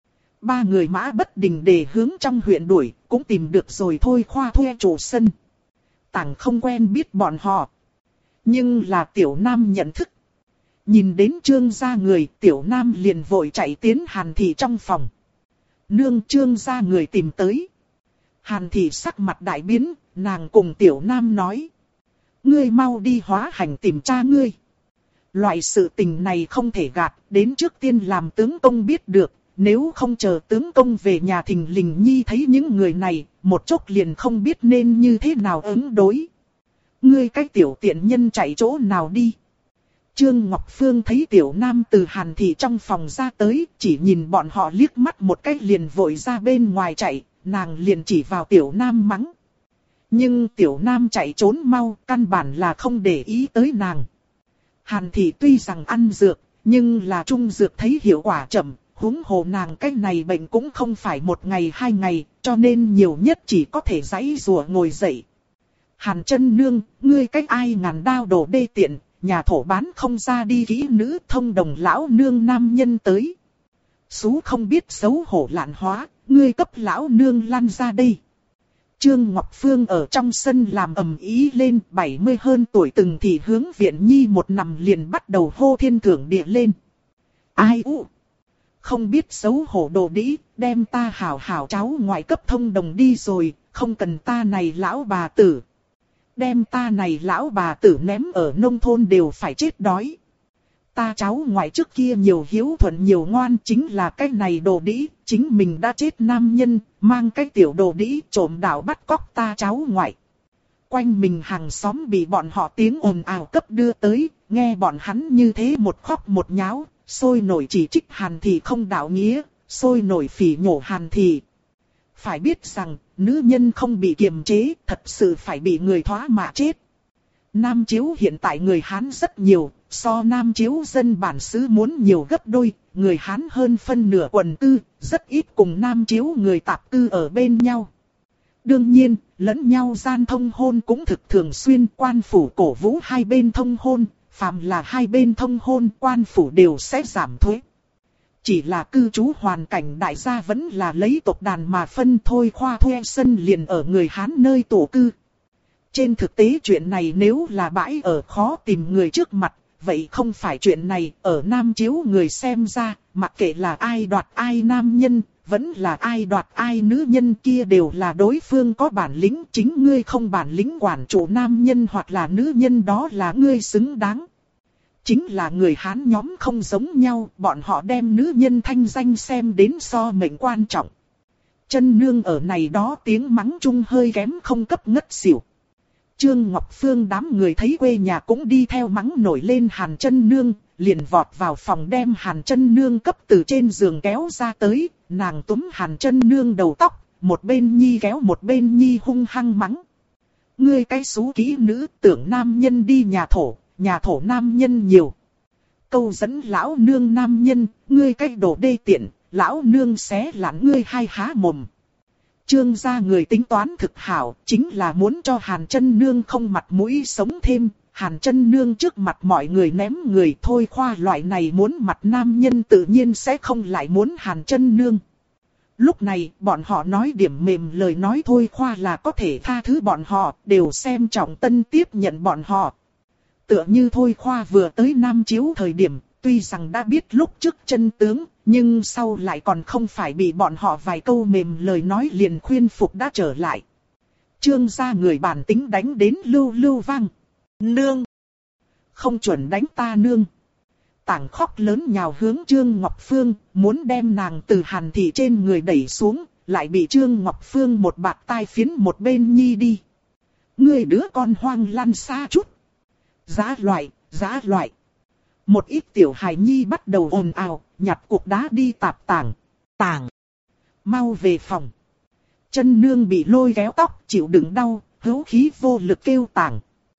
3 người mã bất đình để hướng trong huyện đuổi, cũng tìm được rồi Thôi Khoa thuê chủ sân. Tảng không quen biết bọn họ. Nhưng là Tiểu Nam nhận thức. Nhìn đến Trương gia người, Tiểu Nam liền vội chạy tiến Hàn Thị trong phòng. Nương, Trương gia người tìm tới. Hàn Thị sắc mặt đại biến, nàng cùng Tiểu Nam nói. Ngươi mau đi Hóa Hành tìm cha ngươi. Loại sự tình này không thể gạt, đến trước tiên làm tướng công biết được. Nếu không chờ tướng công về nhà thình lình nhi thấy những người này, một chốc liền không biết nên như thế nào ứng đối. Ngươi cái tiểu tiện nhân chạy chỗ nào đi. Trương Ngọc Phương thấy Tiểu Nam từ Hàn Thị trong phòng ra tới, chỉ nhìn bọn họ liếc mắt một cái liền vội ra bên ngoài chạy, nàng liền chỉ vào Tiểu Nam mắng. Nhưng Tiểu Nam chạy trốn mau, căn bản là không để ý tới nàng. Hàn Thị tuy rằng ăn dược, nhưng là trung dược thấy hiệu quả chậm, huống hồ nàng cái này bệnh cũng không phải 1 ngày 2 ngày, cho nên nhiều nhất chỉ có thể giãy giụa ngồi dậy. Hàn chân nương, ngươi cách ai ngàn đao đổ đê tiện, nhà thổ bán không ra đi kỹ nữ thông đồng lão nương nam nhân tới. Sú không biết xấu hổ lạn hóa, ngươi cấp lão nương lăn ra đây. Trương Ngọc Phương ở trong sân làm ầm ý lên, 70 hơn tuổi từng thì hướng viện nhi một nằm liền bắt đầu hô thiên thưởng địa lên. Ai u? Không biết xấu hổ đồ đĩ, đem ta hảo hảo cháu ngoại cấp thông đồng đi rồi, không cần ta này lão bà tử. Đem ta này lão bà tử ném ở nông thôn đều phải chết đói. Ta cháu ngoại trước kia nhiều hiếu thuận nhiều ngoan, chính là cái này đồ đĩ, chính mình đã chết nam nhân, mang cái tiểu đồ đĩ trộm đạo bắt cóc ta cháu ngoại. Quanh mình hàng xóm bị bọn họ tiếng ồn ào cấp đưa tới, nghe bọn hắn như thế một khóc một nháo, sôi nổi chỉ trích Hàn Thị không đạo nghĩa, sôi nổi phỉ nhổ Hàn Thị. Phải biết rằng, nữ nhân không bị kiềm chế, thật sự phải bị người thoá mạ chết. Nam chiếu hiện tại người Hán rất nhiều, so Nam chiếu dân bản xứ muốn nhiều gấp đôi, người Hán hơn phân nửa quần cư, rất ít cùng Nam chiếu người tạp cư ở bên nhau. Đương nhiên, lẫn nhau gian thông hôn cũng thực thường xuyên, quan phủ cổ vũ hai bên thông hôn, phàm là hai bên thông hôn quan phủ đều sẽ giảm thuế. Chỉ là cư trú hoàn cảnh đại gia vẫn là lấy tộc đàn mà phân thôi, khoa thuê sân liền ở người Hán nơi tổ cư. Trên thực tế chuyện này nếu là bãi ở khó tìm người trước mặt, vậy không phải chuyện này, ở Nam chiếu người xem ra, mặc kệ là ai đoạt ai nam nhân, vẫn là ai đoạt ai nữ nhân kia đều là đối phương có bản lĩnh, chính ngươi không bản lĩnh quản chủ nam nhân hoặc là nữ nhân đó là ngươi xứng đáng. Chính là người Hán nhóm không giống nhau, bọn họ đem nữ nhân thanh danh xem đến so mệnh quan trọng. Chân nương ở này đó tiếng mắng chung hơi kém không cấp ngất xỉu. Trương Ngọc Phương đám người thấy quê nhà cũng đi theo mắng nổi lên Hàn Chân Nương, liền vọt vào phòng đem Hàn Chân Nương cấp từ trên giường kéo ra tới, nàng túm Hàn Chân Nương đầu tóc, một bên nhi kéo một bên nhi hung hăng mắng. Ngươi cái xú kỹ nữ, tưởng nam nhân đi nhà thổ nam nhân nhiều. Câu dẫn lão nương nam nhân, ngươi cái đồ đê tiện, lão nương xé lạn ngươi hai há mồm. Trương gia người tính toán thực hảo, chính là muốn cho Hàn Chân Nương không mặt mũi sống thêm. Hàn Chân Nương trước mặt mọi người ném người, Thôi Khoa loại này muốn mặt nam nhân tự nhiên sẽ không lại muốn Hàn Chân Nương. Lúc này, bọn họ nói điểm mềm lời nói Thôi Khoa là có thể tha thứ bọn họ, đều xem trọng Tân tiếp nhận bọn họ. Tựa như Thôi Khoa vừa tới Nam Chiếu thời điểm, tuy rằng đã biết lúc trước chân tướng, nhưng sau lại còn không phải bị bọn họ vài câu mềm lời nói liền khuyên phục đã trở lại. Trương gia người bản tính đánh đến lưu lưu vang. Nương! Không chuẩn đánh ta nương! Tảng khóc lớn nhào hướng Trương Ngọc Phương, muốn đem nàng từ Hàn thị trên người đẩy xuống, lại bị Trương Ngọc Phương một bạt tai phiến một bên nhi đi. Ngươi đứa con hoang lăn xa chút! Giá loại! Một ít tiểu hài nhi bắt đầu ồn ào, nhặt cục đá đi tạp tảng. Mau về phòng. Chân nương bị lôi kéo tóc, chịu đựng đau, hữu khí vô lực kêu tảng.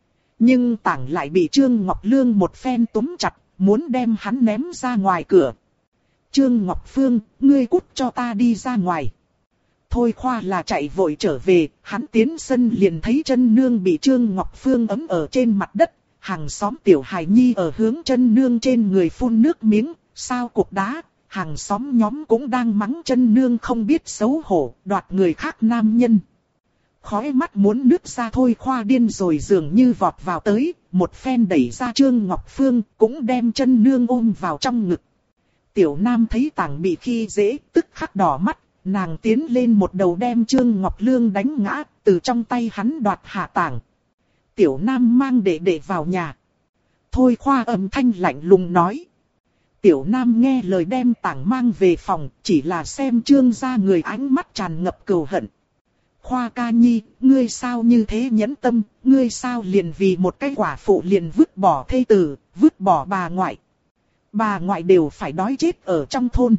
Nhưng tảng lại bị Trương Ngọc Lương một phen túm chặt, muốn đem hắn ném ra ngoài cửa. Trương Ngọc Phương, ngươi cút cho ta đi ra ngoài. Thôi Khoa là chạy vội trở về, hắn tiến sân liền thấy chân nương bị Trương Ngọc Phương ấm ở trên mặt đất. Hàng xóm tiểu hài nhi ở hướng chân nương trên người phun nước miếng, sao cục đá, hàng xóm nhóm cũng đang mắng chân nương không biết xấu hổ, đoạt người khác nam nhân. Khói mắt muốn nứt ra Thôi Khoa điên rồi dường như vọt vào tới, một phen đẩy ra Trương Ngọc Phương, cũng đem chân nương ôm vào trong ngực. Tiểu Nam thấy tảng bị khi dễ, tức khắc đỏ mắt, nàng tiến lên một đầu đem Trương Ngọc Lương đánh ngã, từ trong tay hắn đoạt hạ tảng. Tiểu Nam mang đệ vào nhà. Thôi Khoa âm thanh lạnh lùng nói. Tiểu Nam nghe lời đem tảng mang về phòng, chỉ là xem Trương gia người ánh mắt tràn ngập cừu hận. Khoa ca nhi, ngươi sao như thế nhẫn tâm, ngươi sao liền vì một cái quả phụ liền vứt bỏ thê tử, vứt bỏ bà ngoại. Bà ngoại đều phải đói chết ở trong thôn.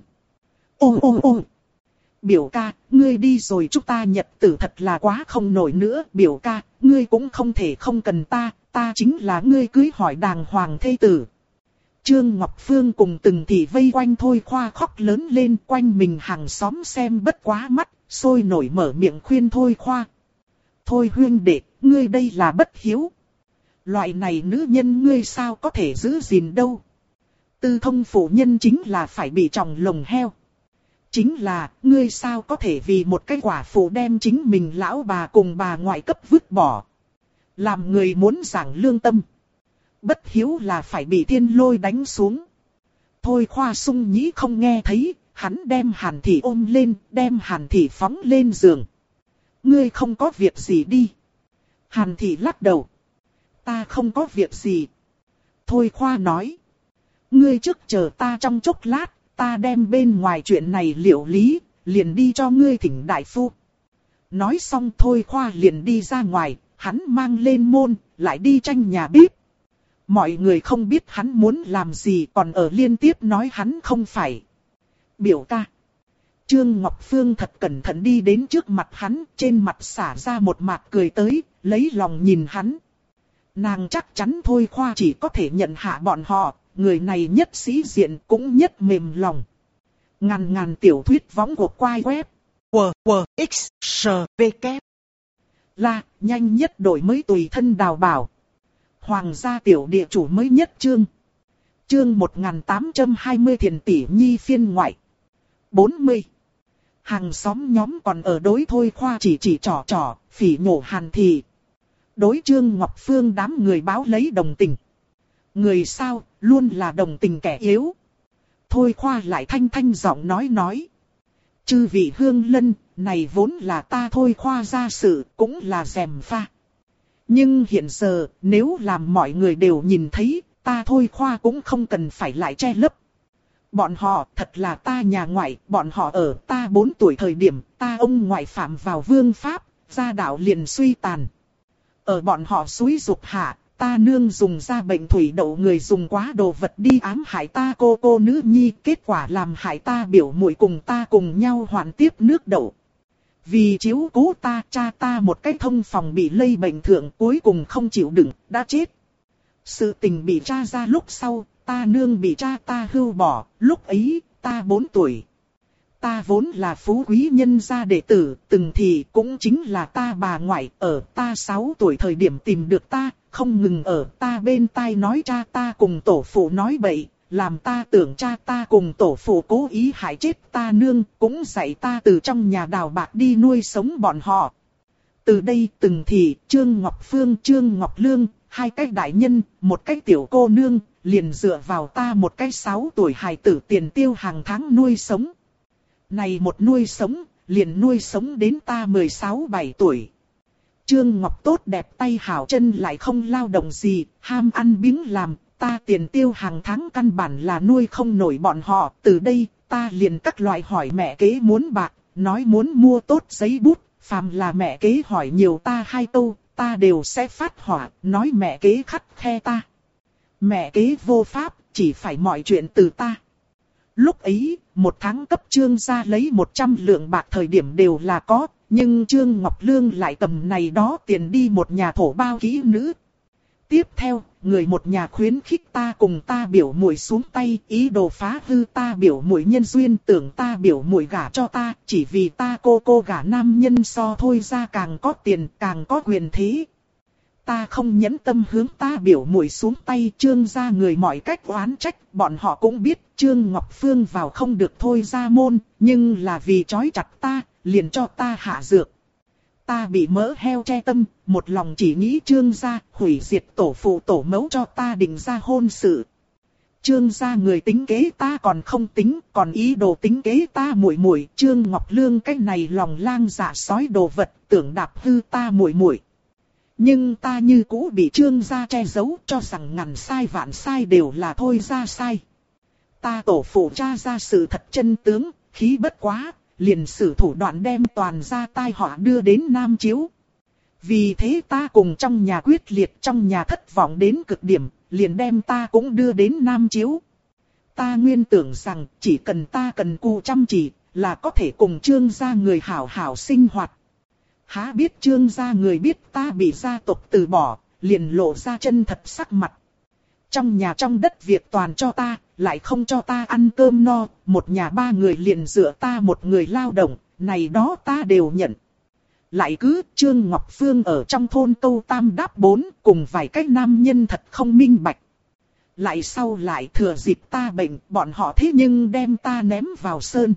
Ô. Biểu ca, ngươi đi rồi chúng ta nhật tử thật là quá không nổi nữa. Biểu ca, ngươi cũng không thể không cần ta chính là ngươi cưới hỏi đàng hoàng thê tử. Trương Ngọc Phương cùng từng thị vây quanh Thôi Khoa khóc lớn lên, quanh mình hàng xóm xem bất quá mắt, sôi nổi mở miệng khuyên Thôi Khoa. Thôi huynh đệ, ngươi đây là bất hiếu. Loại này nữ nhân ngươi sao có thể giữ gìn đâu. Tư thông phụ nhân chính là phải bị tròng lồng heo. Chính là, ngươi sao có thể vì một cái quả phụ đem chính mình lão bà cùng bà ngoại cấp vứt bỏ. Làm người muốn giảng lương tâm. Bất hiếu là phải bị thiên lôi đánh xuống. Thôi Khoa sung nhĩ không nghe thấy, hắn đem Hàn thị ôm lên, đem Hàn thị phóng lên giường. Ngươi không có việc gì đi. Hàn thị lắc đầu. Ta không có việc gì. Thôi Khoa nói. Ngươi trước chờ ta trong chốc lát. Ta đem bên ngoài chuyện này liệu lý, liền đi cho ngươi thỉnh đại phu. Nói xong Thôi Khoa liền đi ra ngoài, hắn mang lên môn, lại đi tranh nhà bếp. Mọi người không biết hắn muốn làm gì còn ở liên tiếp nói hắn không phải. Biểu ca. Trương Ngọc Phương thật cẩn thận đi đến trước mặt hắn, trên mặt xả ra một mạc cười tới, lấy lòng nhìn hắn. Nàng chắc chắn Thôi Khoa chỉ có thể nhận hạ bọn họ. Người này nhất sĩ diện cũng nhất mềm lòng. Ngàn tiểu thuyết võng của quai web. WXSVK. Là, nhanh nhất đổi mới tùy thân đào bảo. Hoàng gia tiểu địa chủ mới nhất chương. Chương 1820 Thiền tỷ nhi phiên ngoại. 40. Hàng xóm nhóm còn ở đối Thôi Khoa chỉ trò, phỉ nhổ Hàn thị. Đối Trương Ngọc Phương đám người báo lấy đồng tình. Người sao, luôn là đồng tình kẻ yếu. Thôi Khoa lại thanh giọng nói. Chư vị hương lân, này vốn là ta Thôi Khoa ra sự, cũng là gièm pha. Nhưng hiện giờ, nếu làm mọi người đều nhìn thấy, ta Thôi Khoa cũng không cần phải lại che lấp. Bọn họ thật là ta nhà ngoại, bọn họ ở ta 4 tuổi thời điểm, ta ông ngoại phạm vào vương pháp, gia đạo liền suy tàn. Ở bọn họ xúi dục hạ, ta nương dùng ra bệnh thủy đậu người dùng quá đồ vật đi ám hại ta cô nữ nhi, kết quả làm hại ta biểu muội cùng ta cùng nhau hoạn tiếp nước đậu. Vì chiếu cố ta, cha ta một cái thông phòng bị lây bệnh thượng cuối cùng không chịu đựng, đã chết. Sự tình bị tra ra lúc sau, ta nương bị cha ta hưu bỏ, lúc ấy, ta 4 tuổi. Ta vốn là phú quý nhân gia đệ tử, từng thì cũng chính là ta bà ngoại, ở ta 6 tuổi thời điểm tìm được ta, không ngừng ở ta bên tai nói cha ta cùng tổ phụ nói bậy, làm ta tưởng cha ta cùng tổ phụ cố ý hại chết ta nương, cũng dạy ta từ trong nhà đào bạc đi nuôi sống bọn họ. Từ đây từng thì, Trương Ngọc Phương, Trương Ngọc Lương, hai cái đại nhân, một cái tiểu cô nương, liền dựa vào ta một cái 6 tuổi hài tử tiền tiêu hàng tháng nuôi sống. Này một nuôi sống, liền nuôi sống đến ta 16-17 tuổi. Trương Ngọc tốt đẹp tay hảo chân lại không lao động gì, ham ăn biếng làm, ta tiền tiêu hàng tháng căn bản là nuôi không nổi bọn họ. Từ đây, ta liền các loại hỏi mẹ kế muốn bạc, nói muốn mua tốt giấy bút, phàm là mẹ kế hỏi nhiều ta 2 câu, ta đều sẽ phát hỏa, nói mẹ kế khắt khe ta. Mẹ kế vô pháp, chỉ phải mọi chuyện từ ta. Lúc ấy, một tháng cấp Trương gia lấy 100 lượng bạc thời điểm đều là có, nhưng Trương Ngọc Lương lại cầm này đó tiền đi một nhà thổ bao kỹ nữ. Tiếp theo, người một nhà khuyến khích ta cùng ta biểu muội xuống tay, ý đồ phá hư ta biểu muội nhân duyên, tưởng ta biểu muội gả cho ta, chỉ vì ta cô gả nam nhân so Thôi ra càng có tiền, càng có quyền thế. Ta không nhẫn tâm hướng ta biểu muội xuống tay, Trương gia người mọi cách oán trách, bọn họ cũng biết Trương Ngọc Phương vào không được Thôi ra môn, nhưng là vì trói chặt ta, liền cho ta hạ dược. Ta bị mỡ heo che tâm, một lòng chỉ nghĩ Trương gia, hủy diệt tổ phụ tổ mẫu cho ta định ra hôn sự. Trương gia người tính kế ta còn không tính, còn ý đồ tính kế ta muội muội. Trương Ngọc Lương cái này lòng lang dạ sói đồ vật, tưởng đạp hư ta muội muội. Nhưng ta như cũ bị Trương gia che giấu, cho rằng ngàn sai vạn sai đều là Thôi ra sai. Ta tổ phụ tra ra sự thật chân tướng, khí bất quá, liền sử thủ đoạn đem toàn gia tai họa đưa đến Nam Chiếu. Vì thế ta cùng trong nhà quyết liệt, trong nhà thất vọng đến cực điểm, liền đem ta cũng đưa đến Nam Chiếu. Ta nguyên tưởng rằng chỉ cần ta cần cù chăm chỉ là có thể cùng Trương gia người hảo hảo sinh hoạt. Há biết Trương gia người biết ta bị gia tộc từ bỏ, liền lộ ra chân thật sắc mặt. Trong nhà trong đất việc toàn cho ta, lại không cho ta ăn cơm no, một nhà 3 người liền dựa ta một người lao động, này đó ta đều nhận. Lại cứ Trương Ngọc Phương ở trong thôn câu tam đáp 4 cùng vài cái nam nhân thật không minh bạch. Lại sau lại thừa dịp ta bệnh, bọn họ thế nhưng đem ta ném vào sơn.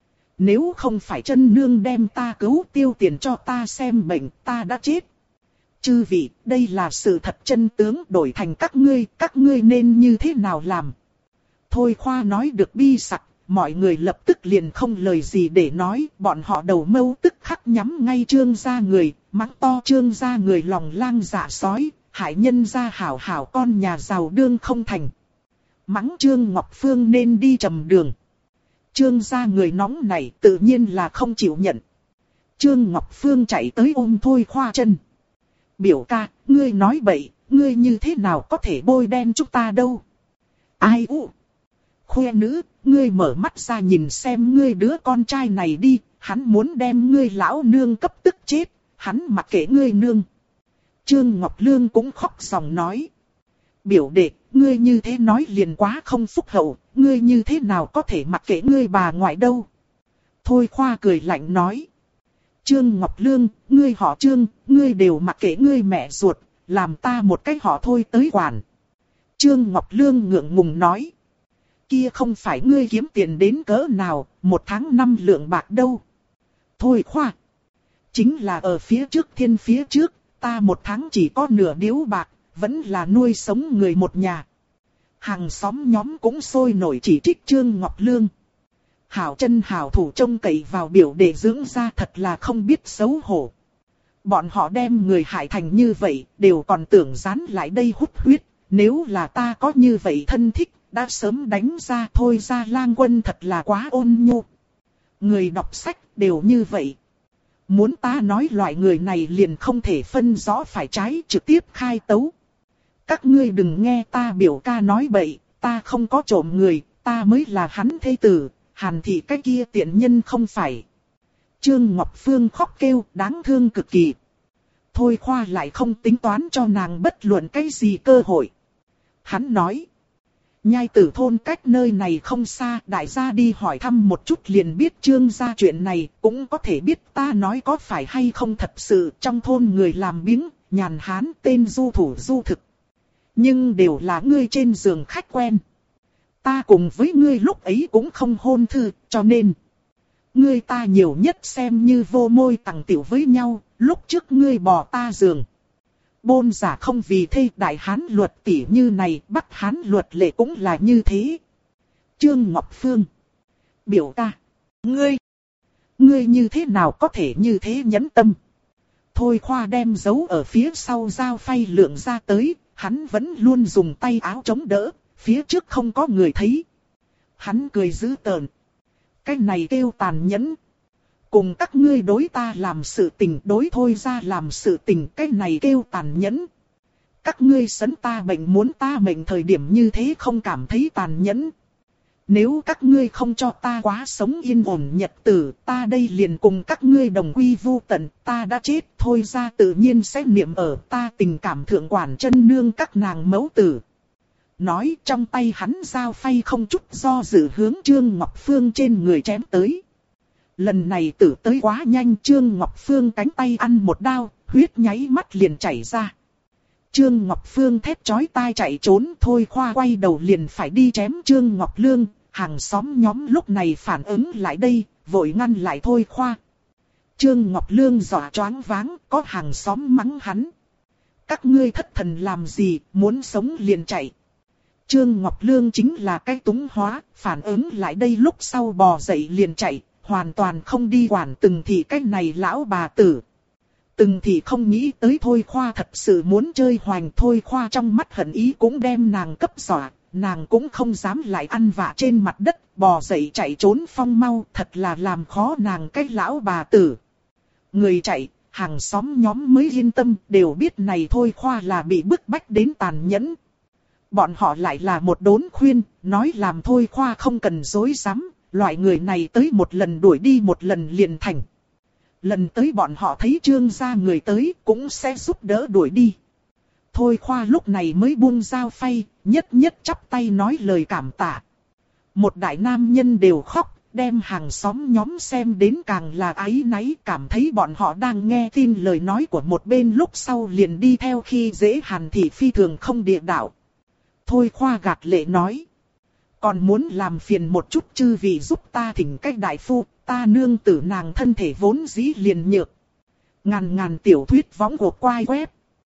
Nếu không phải chân nương đem ta cứu tiêu tiền cho ta xem bệnh, ta đã chết. Chư vị, đây là sự thật chân tướng, đổi thành các ngươi nên như thế nào làm? Thôi Khoa nói được bi sặc, mọi người lập tức liền không lời gì để nói, bọn họ đầu mâu tức khắc nhắm ngay Trương gia người, mắng to Trương gia người lòng lang dạ sói, hại nhân gia hảo hảo con nhà giàu đương không thành. Mắng Trương Ngọc Phương nên đi trầm đường. Trương gia người nóng này tự nhiên là không chịu nhận. Trương Ngọc Phương chạy tới ôm Thôi Khoa chân. Biểu ca, ngươi nói bậy, ngươi như thế nào có thể bôi đen chúng ta đâu? Ai u? Khuê nữ, ngươi mở mắt ra nhìn xem ngươi đứa con trai này đi, hắn muốn đem ngươi lão nương cấp tức chết, hắn mặc kệ ngươi nương. Trương Ngọc Lương cũng khóc ròng nói. Biểu đệ, ngươi như thế nói liền quá không phúc hậu, ngươi như thế nào có thể mặc kệ ngươi bà ngoại đâu? Thôi Khoa cười lạnh nói. Trương Ngọc Lương, ngươi họ Trương, ngươi đều mặc kệ ngươi mẹ ruột, làm ta một cái họ Thôi tới quản. Trương Ngọc Lương ngượng ngùng nói. Kia không phải ngươi kiếm tiền đến cỡ nào, 1 tháng 5 lượng bạc đâu. Thôi Khoa. Chính là ở phía trước thiên phía trước, ta 1 tháng chỉ có nửa điếu bạc, vẫn là nuôi sống người một nhà. Hàng xóm nhóm cũng sôi nổi chỉ trích Trương Ngọc Lương. Hảo chân hảo thủ trông cậy vào biểu đệ dưỡng ra thật là không biết xấu hổ. Bọn họ đem người hại thành như vậy, đều còn tưởng dán lại đây hút huyết, Nếu là ta có như vậy thân thích, đã sớm đánh ra. Thôi ra lang quân thật là quá ôn nhu. Người đọc sách đều như vậy. Muốn ta nói loại người này liền không thể phân rõ phải trái, trực tiếp khai tấu. Các ngươi đừng nghe ta biểu ca nói bậy, ta không có trộm người, ta mới là hắn thê tử, Hàn thị cái kia tiện nhân không phải. Trương Ngọc Phương khóc kêu đáng thương cực kỳ. Thôi Khoa lại không tính toán cho nàng bất luận cái gì cơ hội. Hắn nói. Nhai Tử thôn cách nơi này không xa, đại gia đi hỏi thăm một chút liền biết Trương gia chuyện này, cũng có thể biết ta nói có phải hay không thật sự. Trong thôn người làm biếng, nhàn hán tên du thủ du thực. Nhưng đều là ngươi trên giường khách quen. Ta cùng với ngươi lúc ấy cũng không hôn thư, cho nên ngươi ta nhiều nhất xem như vô môi tằng tiểu với nhau, lúc trước ngươi bỏ ta giường. Bôn giả không vì thê, đại hán luật tỉ như này, bắc hán luật lệ cũng là như thế. Trương Ngọc Phương. Biểu ca. Ngươi như thế nào có thể như thế nhẫn tâm. Thôi Khoa đem giấu ở phía sau dao phay lượng ra tới, hắn vẫn luôn dùng tay áo chống đỡ, phía trước không có người thấy. Hắn cười dữ tợn. Cái này kêu tàn nhẫn. Cùng các ngươi đối ta làm sự tình, đối Thôi ra làm sự tình, cái này kêu tàn nhẫn. Các ngươi sấn ta bệnh muốn ta mệnh thời điểm như thế không cảm thấy tàn nhẫn. Nếu các ngươi không cho ta quá sống yên ổn nhật tử, ta đây liền cùng các ngươi đồng quy vu tận, ta đã chết. Thôi ra tự nhiên sẽ niệm ở ta tình cảm thượng quản chân nương các nàng mẫu tử. Nói trong tay hắn dao phay không chút do dự hướng Trương Ngọc Phương trên người chém tới. Lần này tử tới quá nhanh, Trương Ngọc Phương cánh tay ăn một đao, huyết nháy mắt liền chảy ra. Trương Ngọc Phương thét chói tai chạy trốn, Thôi Khoa quay đầu liền phải đi chém Trương Ngọc Lương. Hàng xóm nhóm lúc này phản ứng lại đây, vội ngăn lại Thôi Khoa. Trương Ngọc Lương dọa choáng váng, có hàng xóm mắng hắn. Các ngươi thất thần làm gì, muốn sống liền chạy. Trương Ngọc Lương chính là cái túng hóa, phản ứng lại đây lúc sau bò dậy liền chạy, hoàn toàn không đi quản Từng Thị cái này lão bà tử. Từng Thị không nghĩ tới Thôi Khoa thật sự muốn chơi hoành. Thôi Khoa trong mắt hận ý cũng đem nàng cấp dọa, nàng cũng không dám lại ăn vạ trên mặt đất, bò dậy chạy trốn phong mau, thật là làm khó nàng cái lão bà tử. Người chạy, hàng xóm nhóm mới yên tâm, đều biết này Thôi Khoa là bị bức bách đến tàn nhẫn. Bọn họ lại là một đốn khuyên, nói làm Thôi Khoa không cần dối dám, loại người này tới một lần đuổi đi một lần liền thành. Lần tới bọn họ thấy Trương gia người tới cũng sẽ giúp đỡ đuổi đi. Thôi Khoa lúc này mới buông dao phay, nhất nhất chắp tay nói lời cảm tạ. Một đại nam nhân đều khóc, đem hàng xóm nhóm xem đến càng là áy náy, cảm thấy bọn họ đang nghe tin lời nói của một bên lúc sau liền đi theo khi dễ Hàn thị phi thường không địa đạo. Thôi Khoa gạt lệ nói. Còn muốn làm phiền một chút chư vị giúp ta thỉnh cách đại phu, ta nương tử nàng thân thể vốn dĩ liền nhược. Ngàn tiểu thuyết võng của quai web.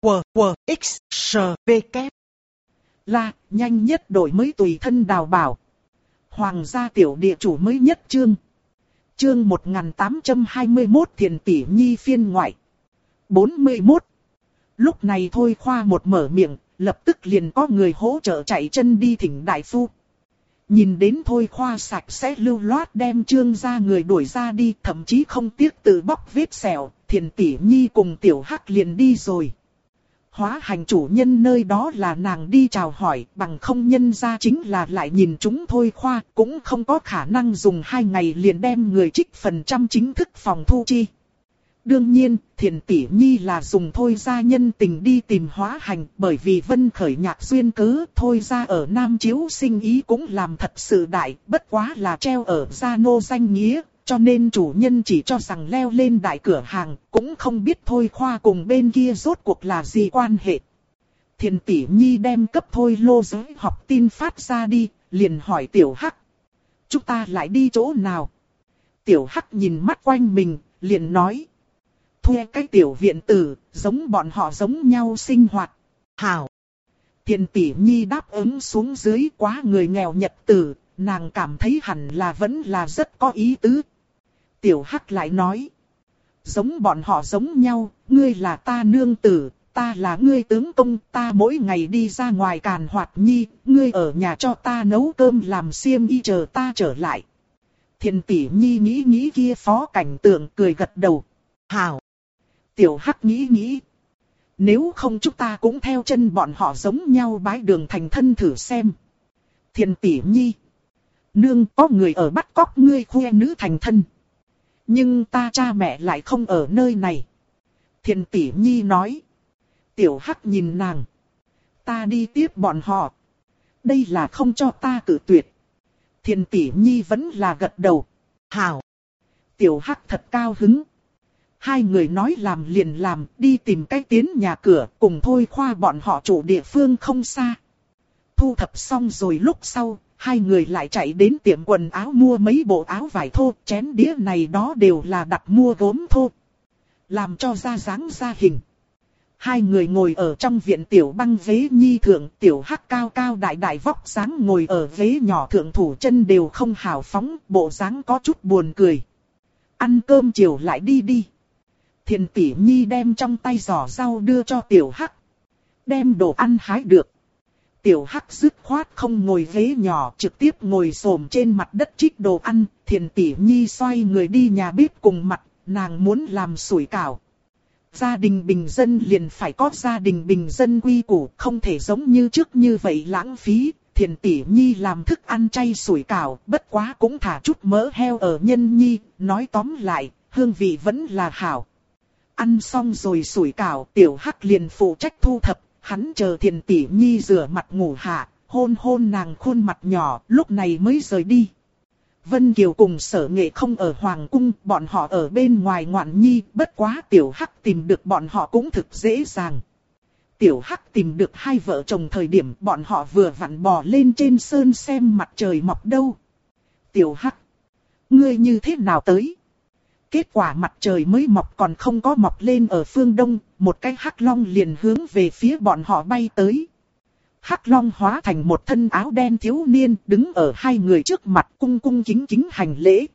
WWXSVK. Là, nhanh nhất đổi mới tùy thân đào bảo. Hoàng gia tiểu địa chủ mới nhất chương. Chương 1821 Thiền tỷ nhi phiên ngoại. 41. Lúc này Thôi Khoa một mở miệng, lập tức liền có người hỗ trợ chạy chân đi thỉnh đại phu. Nhìn đến Thôi Khoa sạch sẽ lưu loát đem Trương gia người đuổi ra đi, thậm chí không tiếc tự bóc vết sẹo, Thiền tỷ nhi cùng tiểu hắc liền đi rồi. Hóa hành chủ nhân nơi đó là nàng đi chào hỏi, bằng không nhân ra chính là lại nhìn chúng Thôi Khoa, cũng không có khả năng dùng 2 ngày liền đem người trích phần trăm chính thức phòng thu chi. Đương nhiên, Thiền tỷ nhi là dùng Thôi gia nhân tình đi tìm hóa hành, bởi vì Vân Khởi nhạc duyên cớ, Thôi gia ở Nam Chiếu sinh ý cũng làm thật sự đại, bất quá là treo ở gia nô danh nghĩa, cho nên chủ nhân chỉ cho rằng leo lên đại cửa hàng, cũng không biết Thôi Khoa cùng bên kia rốt cuộc là gì quan hệ. Thiền tỷ nhi đem cấp Thôi lô giới học tin phát ra đi, liền hỏi Tiểu Hắc. Chúng ta lại đi chỗ nào? Tiểu Hắc nhìn mắt quanh mình, liền nói. Thuê cái tiểu viện tử, giống bọn họ giống nhau sinh hoạt. Hảo. Thiền tỷ nhi đáp ứng xuống dưới, quá người nghèo nhật tử, nàng cảm thấy hẳn là vẫn là rất có ý tứ. Tiểu Hắc lại nói. Giống bọn họ giống nhau, ngươi là ta nương tử, ta là ngươi tướng công, ta mỗi ngày đi ra ngoài càn hoạt nhi, ngươi ở nhà cho ta nấu cơm làm xiêm y chờ ta trở lại. Thiền tỷ nhi nghĩ kia phó cảnh tượng cười gật đầu. Hảo! Tiểu Hắc nghĩ. Nếu không chúng ta cũng theo chân bọn họ giống nhau bái đường thành thân thử xem. Thiền tỷ nhi. Nương, có người ở bắt cóc ngươi khoe nữ thành thân. Nhưng ta cha mẹ lại không ở nơi này. Thiền tỷ nhi nói. Tiểu Hắc nhìn nàng. Ta đi tiếp bọn họ. Đây là không cho ta cự tuyệt. Thiền tỷ nhi vẫn là gật đầu. Hảo. Tiểu Hắc thật cao hứng. Hai người nói làm liền làm, đi tìm cách tiến nhà cửa, cùng Thôi Khoa bọn họ chủ địa phương không xa. Thu thập xong rồi lúc sau, hai người lại chạy đến tiệm quần áo mua mấy bộ áo vải thô, chén đĩa này đó đều là đặt mua gốm thô. Làm cho ra dáng ra hình. Hai người ngồi ở trong viện tiểu băng ghế nhi thượng, tiểu Hắc cao cao đại đại vóc dáng ngồi ở ghế nhỏ thượng, thủ chân đều không hào phóng, bộ dáng có chút buồn cười. Ăn cơm chiều lại đi. Thiền tỷ nhi đem trong tay giỏ rau đưa cho tiểu Hắc. Đem đồ ăn hái được. Tiểu Hắc dứt khoát không ngồi ghế nhỏ, trực tiếp ngồi xổm trên mặt đất trích đồ ăn. Thiền tỷ nhi xoay người đi nhà bếp cùng mặt, nàng muốn làm sủi cảo. Gia đình bình dân liền phải có gia đình bình dân quy củ, không thể giống như trước như vậy lãng phí. Thiền tỷ nhi làm thức ăn chay sủi cảo, bất quá cũng thả chút mỡ heo ở nhân nhi, nói tóm lại, hương vị vẫn là hảo. Ăn xong rồi sủi cảo, tiểu Hắc liền phụ trách thu thập, hắn chờ Thiền tỷ nhi rửa mặt ngủ hạ, hôn nàng khuôn mặt nhỏ, lúc này mới rời đi. Vân Kiều cùng Sở Nghệ không ở Hoàng Cung, bọn họ ở bên ngoài ngoạn nhi, bất quá tiểu Hắc tìm được bọn họ cũng thực dễ dàng. Tiểu Hắc tìm được hai vợ chồng thời điểm bọn họ vừa vặn bò lên trên sơn xem mặt trời mọc đâu. Tiểu Hắc, ngươi như thế nào tới? Kết quả mặt trời mới mọc còn không có mọc lên ở phương đông, một cái hắc long liền hướng về phía bọn họ bay tới. Hắc long hóa thành một thân áo đen thiếu niên, đứng ở hai người trước mặt cung kính hành lễ.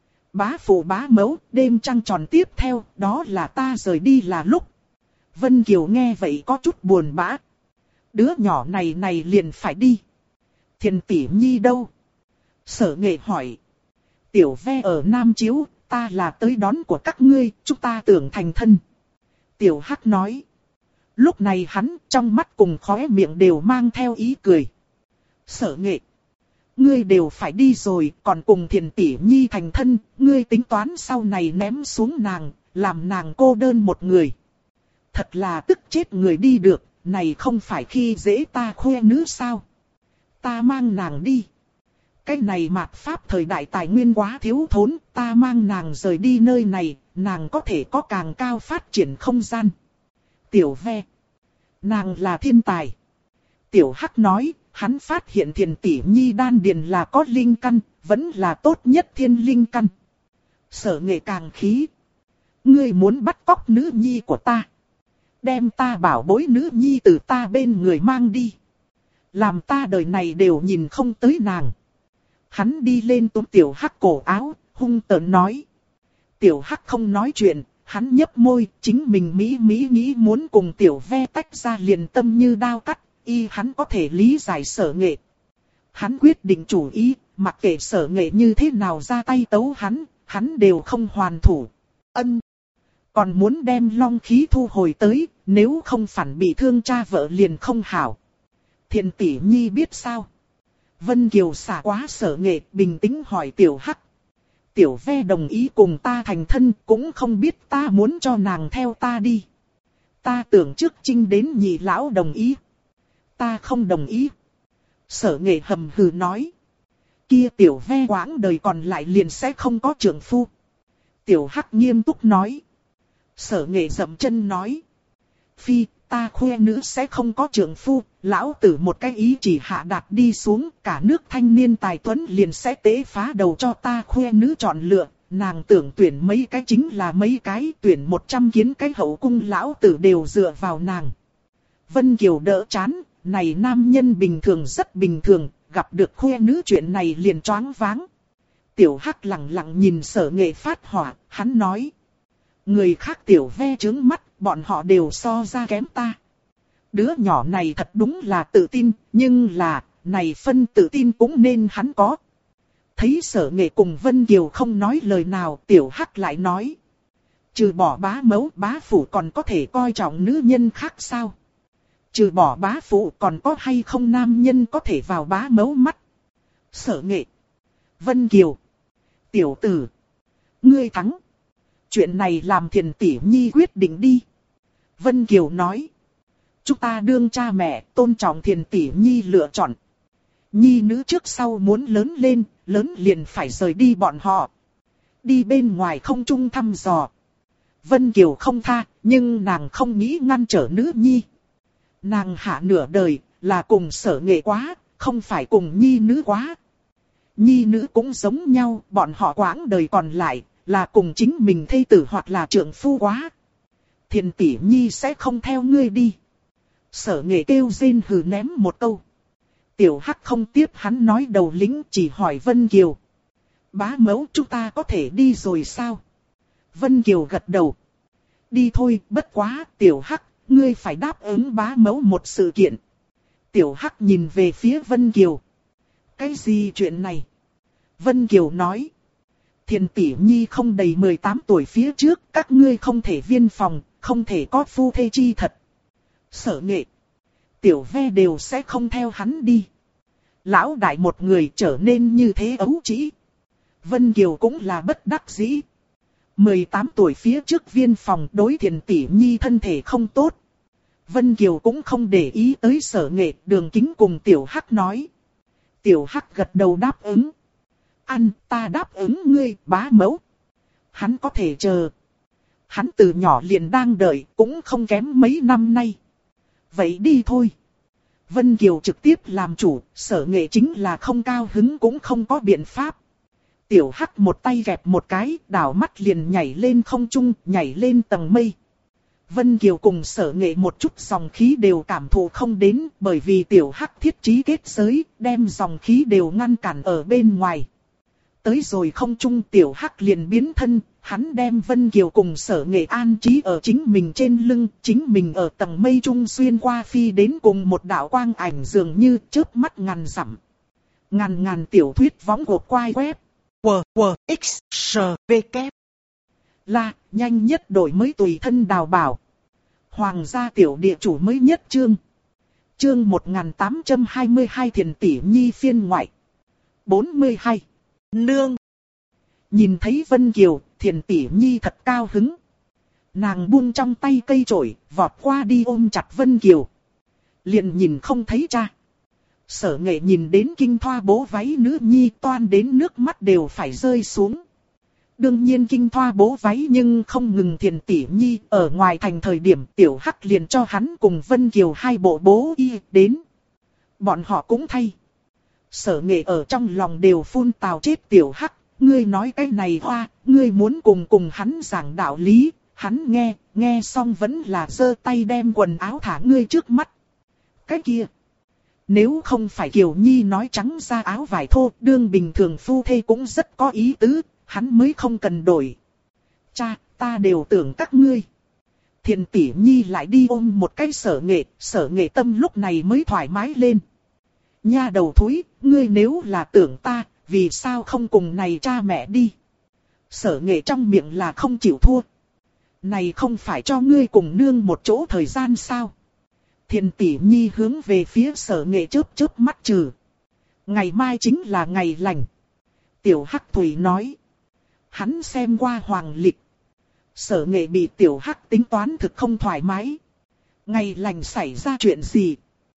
Bá phụ bá mẫu, đêm trăng tròn tiếp theo, đó là ta rời đi là lúc. Vân Kiều nghe vậy có chút buồn bã. Đứa nhỏ này liền phải đi. Thiền tỷ nhi đâu? Sở Nghệ hỏi. Tiểu Ve ở Nam Chiếu, ta là tới đón của các ngươi, chúng ta tưởng thành thân. Tiểu Hắc nói. Lúc này hắn trong mắt cùng khóe miệng đều mang theo ý cười. Sở Nghệ, ngươi đều phải đi rồi, còn cùng Thiền tỷ nhi thành thân, ngươi tính toán sau này ném xuống nàng, làm nàng cô đơn một người. Thật là tức chết người đi được, này không phải khi dễ ta khoe nữ sao? Ta mang nàng đi. Cái này mạt pháp thời đại tài nguyên quá thiếu thốn, ta mang nàng rời đi nơi này, nàng có thể có càng cao phát triển không gian. Tiểu Ve, nàng là thiên tài. Tiểu Hắc nói, hắn phát hiện Thiền tỷ nhi đan điền là có linh căn, vẫn là tốt nhất thiên linh căn. Sở Nghệ càng khí. Ngươi muốn bắt cóc nữ nhi của ta. Đem ta bảo bối nữ nhi từ ta bên người mang đi. Làm ta đời này đều nhìn không tới nàng. Hắn đi lên túm Tiểu Hắc cổ áo, hung tợn nói. Tiểu Hắc không nói chuyện, hắn nhấp môi, chính mình mỹ nghĩ muốn cùng Tiểu Ve tách ra liền tâm như đao cắt, hắn có thể lý giải Sở Nghệ. Hắn quyết định chủ ý, mặc kệ Sở Nghệ như thế nào ra tay tấu hắn đều không hoàn thủ. Còn muốn đem long khí thu hồi tới, nếu không phản bị thương cha vợ liền không hảo. Thiền tỷ nhi biết sao? Vân Kiều xả quá Sở Nghệ, bình tĩnh hỏi Tiểu Hắc. Tiểu Ve đồng ý cùng ta thành thân, cũng không biết ta muốn cho nàng theo ta đi. Ta tưởng trước Trinh đến nhị lão đồng ý. Ta không đồng ý. Sở Nghệ hầm hừ nói. Kia Tiểu Ve quãng đời còn lại liền sẽ không có trượng phu. Tiểu Hắc nghiêm túc nói. Sở Nghệ dậm chân nói. Phi, ta khoe nữ sẽ không có trượng phu, lão tử một cái ý chỉ hạ đạt đi xuống, cả nước thanh niên tài tuấn liền sẽ tế phá đầu cho ta khoe nữ chọn lựa, nàng tưởng tuyển mấy cái chính là mấy cái, tuyển 100 kiến cái hậu cung lão tử đều dựa vào nàng. Vân Kiều đỡ chán, này nam nhân bình thường rất bình thường, gặp được khoe nữ chuyện này liền choáng váng. Tiểu Hắc lặng lặng nhìn Sở Nghệ phát hỏa, hắn nói. Người khác Tiểu Ve trướng mắt, bọn họ đều so ra kém ta. Đứa nhỏ này thật đúng là tự tin, nhưng là, này phân tự tin cũng nên hắn có. Thấy Sở Nghệ cùng Vân Kiều không nói lời nào, Tiểu Hắc lại nói. Trừ bỏ bá mẫu, bá phụ còn có thể coi trọng nữ nhân khác sao? Trừ bỏ bá phụ còn có hay không nam nhân có thể vào bá mẫu mắt? Sở Nghệ, Vân Kiều, tiểu tử, ngươi thắng. Chuyện này làm Thiền tỷ nhi quyết định đi. Vân Kiều nói. Chúng ta đương cha mẹ tôn trọng Thiền tỷ nhi lựa chọn. Nhi nữ trước sau muốn lớn lên, lớn liền phải rời đi bọn họ. Đi bên ngoài không trung thăm dò. Vân Kiều không tha, nhưng nàng không nghĩ ngăn trở nữ nhi. Nàng hạ nửa đời, là cùng Sở Nghệ quá, không phải cùng nhi nữ quá. Nhi nữ cũng giống nhau, bọn họ quãng đời còn lại, là cùng chính mình thê tử hoặc là trượng phu quá. Thiền tỷ nhi sẽ không theo ngươi đi. Sở Nghệ kêu rên hừ ném một câu. Tiểu Hắc không tiếp hắn nói đầu lính, chỉ hỏi Vân Kiều. Bá mẫu, chúng ta có thể đi rồi sao? Vân Kiều gật đầu. Đi thôi, bất quá, Tiểu Hắc, ngươi phải đáp ứng bá mẫu một sự kiện. Tiểu Hắc nhìn về phía Vân Kiều. Cái gì chuyện này? Vân Kiều nói. Thiền tỷ nhi không đầy 18 tuổi phía trước, các ngươi không thể viên phòng, không thể có phu thê chi thật. Sở Nghệ, Tiểu Ve đều sẽ không theo hắn đi. Lão đại một người trở nên như thế ấu trĩ. Vân Kiều cũng là bất đắc dĩ. 18 tuổi phía trước viên phòng đối Thiền tỷ nhi thân thể không tốt. Vân Kiều cũng không để ý tới Sở Nghệ, Đường Kính cùng Tiểu Hắc nói. Tiểu Hắc gật đầu đáp ứng. Ăn, ta đáp ứng ngươi, bá mẫu. Hắn có thể chờ. Hắn từ nhỏ liền đang đợi, cũng không kém mấy năm nay. Vậy đi thôi. Vân Kiều trực tiếp làm chủ, Sở Nghệ chính là không cao hứng cũng không có biện pháp. Tiểu Hắc một tay gẹp một cái, đảo mắt liền nhảy lên không trung, nhảy lên tầng mây. Vân Kiều cùng Sở Nghệ một chút dòng khí đều cảm thụ không đến, bởi vì Tiểu Hắc thiết trí kết giới, đem dòng khí đều ngăn cản ở bên ngoài. Tới rồi không trung, Tiểu Hắc liền biến thân, hắn đem Vân Kiều cùng Sở Nghệ an trí ở chính mình trên lưng, chính mình ở tầng mây trung xuyên qua phi đến cùng một đạo quang ảnh dường như chớp mắt ngàn dặm. Ngàn tiểu thuyết võng hộp quai web. WWXSVK là nhanh nhất đổi mới tùy thân đào bảo. Hoàng gia tiểu địa chủ mới nhất chương. Chương 1822 Thiền tỷ nhi phiên ngoại. 42. Nương. Nhìn thấy Vân Kiều, Thiền tỷ nhi thật cao hứng. Nàng buông trong tay cây chổi, vọt qua đi ôm chặt Vân Kiều. Liền nhìn không thấy cha. Sở Nghệ nhìn đến kinh thoa bố váy nữ nhi toan đến nước mắt đều phải rơi xuống. Đương nhiên kinh thoa bố váy nhưng không ngừng Thiền tỷ nhi, ở ngoài thành thời điểm Tiểu Hắc liền cho hắn cùng Vân Kiều hai bộ bố y đến. Bọn họ cũng thay. Sở Nghệ ở trong lòng đều phun tào chết Tiểu Hắc, ngươi nói cái này hoa, ngươi muốn cùng hắn giảng đạo lý, hắn nghe xong vẫn là giơ tay đem quần áo thả ngươi trước mắt. Cái kia, nếu không phải Kiều Nhi nói trắng ra áo vải thô, đương bình thường phu thê cũng rất có ý tứ, hắn mới không cần đổi. Cha, ta đều tưởng các ngươi. Thiền tỷ nhi lại đi ôm một cái Sở Nghệ tâm lúc này mới thoải mái lên. Nha đầu thúi, ngươi nếu là tưởng ta, vì sao không cùng này cha mẹ đi? Sở Nghệ trong miệng là không chịu thua. Này không phải cho ngươi cùng nương một chỗ thời gian sao? Thiền tỷ nhi hướng về phía Sở Nghệ chớp mắt trừ. Ngày mai chính là ngày lành. Tiểu Hắc Thủy nói. Hắn xem qua hoàng lịch. Sở Nghệ bị Tiểu Hắc tính toán thực không thoải mái. Ngày lành xảy ra chuyện gì?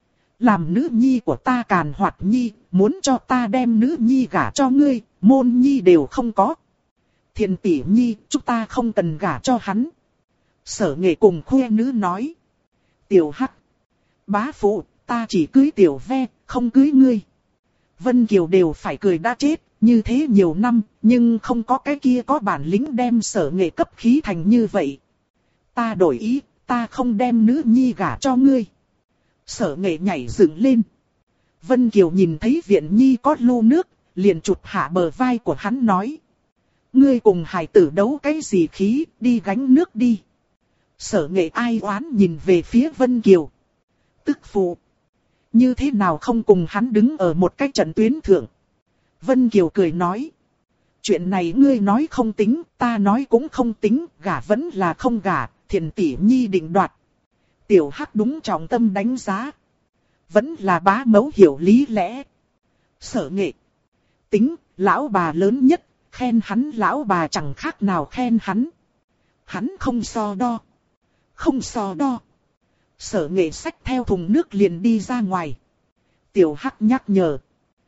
Làm nữ nhi của ta Càn Hoạt Nhi, muốn cho ta đem nữ nhi gả cho ngươi, môn nhi đều không có. Thiền tỷ nhi, chúng ta không cần gả cho hắn. Sở Nghệ cùng khuê nữ nói. Tiểu Hắc. Bá phụ, ta chỉ cưới Tiểu Ve, không cưới ngươi. Vân Kiều đều phải cười đã chết, như thế nhiều năm, nhưng không có cái kia có bản lĩnh đem Sở Nghệ cấp khí thành như vậy. Ta đổi ý, ta không đem nữ nhi gả cho ngươi. Sở Nghệ nhảy dựng lên. Vân Kiều nhìn thấy viện nhi có lu nước, liền chụp hạ bờ vai của hắn nói. Ngươi cùng hài tử đấu cái gì khí, đi gánh nước đi. Sở Nghệ ai oán nhìn về phía Vân Kiều. Tức phụ. Như thế nào không cùng hắn đứng ở một cái trận tuyến thượng. Vân Kiều cười nói. Chuyện này ngươi nói không tính, ta nói cũng không tính, gả vẫn là không gả, Thiền tỷ nhi định đoạt. Tiểu Hắc đúng trọng tâm đánh giá. Vẫn là bá mẫu hiểu lý lẽ. Sở Nghệ. Tính, lão bà lớn nhất, khen hắn lão bà chẳng khác nào khen hắn. Hắn không so đo. Không so đo. Sở Nghệ xách theo thùng nước liền đi ra ngoài. Tiểu Hắc nhắc nhở.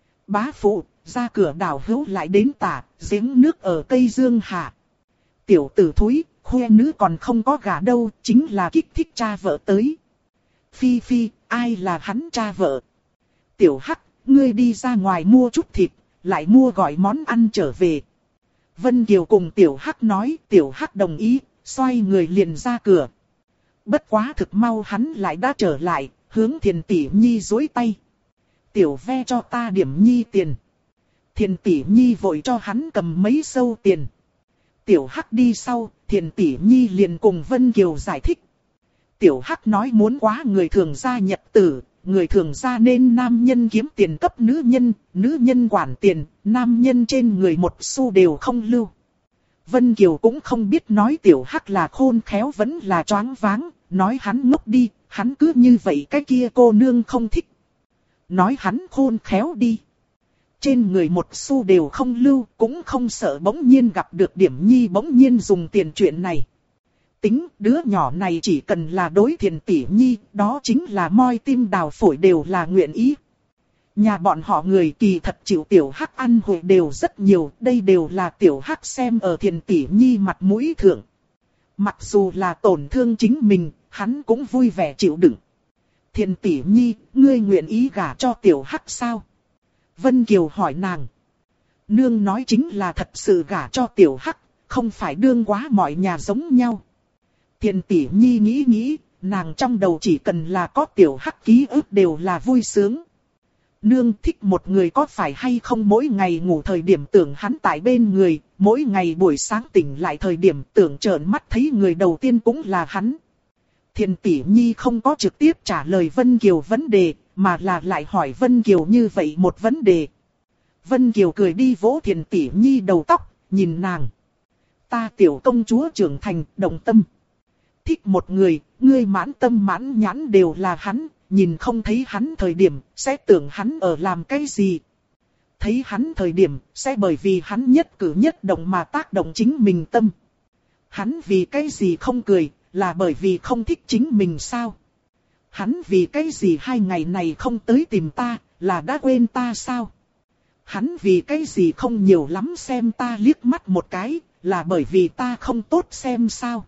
Bá phụ, ra cửa đảo hữu lại đến tả, giếng nước ở cây dương hạ. Tiểu tử thúi, khoe nữ còn không có gả đâu, chính là kích thích cha vợ tới. Phi phi, ai là hắn cha vợ? Tiểu Hắc, ngươi đi ra ngoài mua chút thịt, lại mua gọi món ăn trở về. Vân Kiều cùng Tiểu Hắc nói, Tiểu Hắc đồng ý, xoay người liền ra cửa. Bất quá thực mau hắn lại đã trở lại, hướng Thiền tỷ nhi duỗi tay. Tiểu ve cho ta điểm nhi tiền. Thiền tỷ nhi vội cho hắn cầm mấy xâu tiền. Tiểu Hắc đi sau, Thiền tỷ nhi liền cùng Vân Kiều giải thích. Tiểu Hắc nói muốn quá người thường gia nhật tử, người thường gia nên nam nhân kiếm tiền cấp nữ nhân quản tiền, nam nhân trên người một xu đều không lưu. Vân Kiều cũng không biết nói Tiểu Hắc là khôn khéo vẫn là choáng váng, nói hắn ngốc đi, hắn cứ như vậy cái kia cô nương không thích. Nói hắn khôn khéo đi. Trên người một xu đều không lưu, cũng không sợ bỗng nhiên gặp được điểm nhi bỗng nhiên dùng tiền chuyện này. Tính đứa nhỏ này chỉ cần là đối Thiền tỷ nhi, đó chính là moi tim đào phổi đều là nguyện ý. Nhà bọn họ người kỳ thật chịu Tiểu Hắc ăn hội đều rất nhiều, đây đều là Tiểu Hắc xem ở Thiền tỷ nhi mặt mũi thượng. Mặc dù là tổn thương chính mình, hắn cũng vui vẻ chịu đựng. Thiền tỷ nhi, ngươi nguyện ý gả cho Tiểu Hắc sao? Vân Kiều hỏi nàng. Nương nói chính là thật sự gả cho Tiểu Hắc, không phải đương quá mọi nhà giống nhau. Thiền tỷ nhi nghĩ nghĩ, nàng trong đầu chỉ cần là có Tiểu Hắc ký ức đều là vui sướng. Nương thích một người có phải hay không mỗi ngày ngủ thời điểm tưởng hắn tại bên người, mỗi ngày buổi sáng tỉnh lại thời điểm tưởng trợn mắt thấy người đầu tiên cũng là hắn. Thiền tỷ nhi không có trực tiếp trả lời Vân Kiều vấn đề, mà là lại hỏi Vân Kiều như vậy một vấn đề. Vân Kiều cười đi vỗ Thiền tỷ nhi đầu tóc, nhìn nàng. Ta tiểu công chúa trưởng thành, đồng tâm. Thích một người, ngươi mãn tâm mãn nhãn đều là hắn, nhìn không thấy hắn thời điểm, sẽ tưởng hắn ở làm cái gì. Thấy hắn thời điểm, sẽ bởi vì hắn nhất cử nhất động mà tác động chính mình tâm. Hắn vì cái gì không cười, là bởi vì không thích chính mình sao? Hắn vì cái gì 2 ngày này không tới tìm ta, là đã quên ta sao? Hắn vì cái gì không nhiều lắm xem ta liếc mắt một cái, là bởi vì ta không tốt xem sao?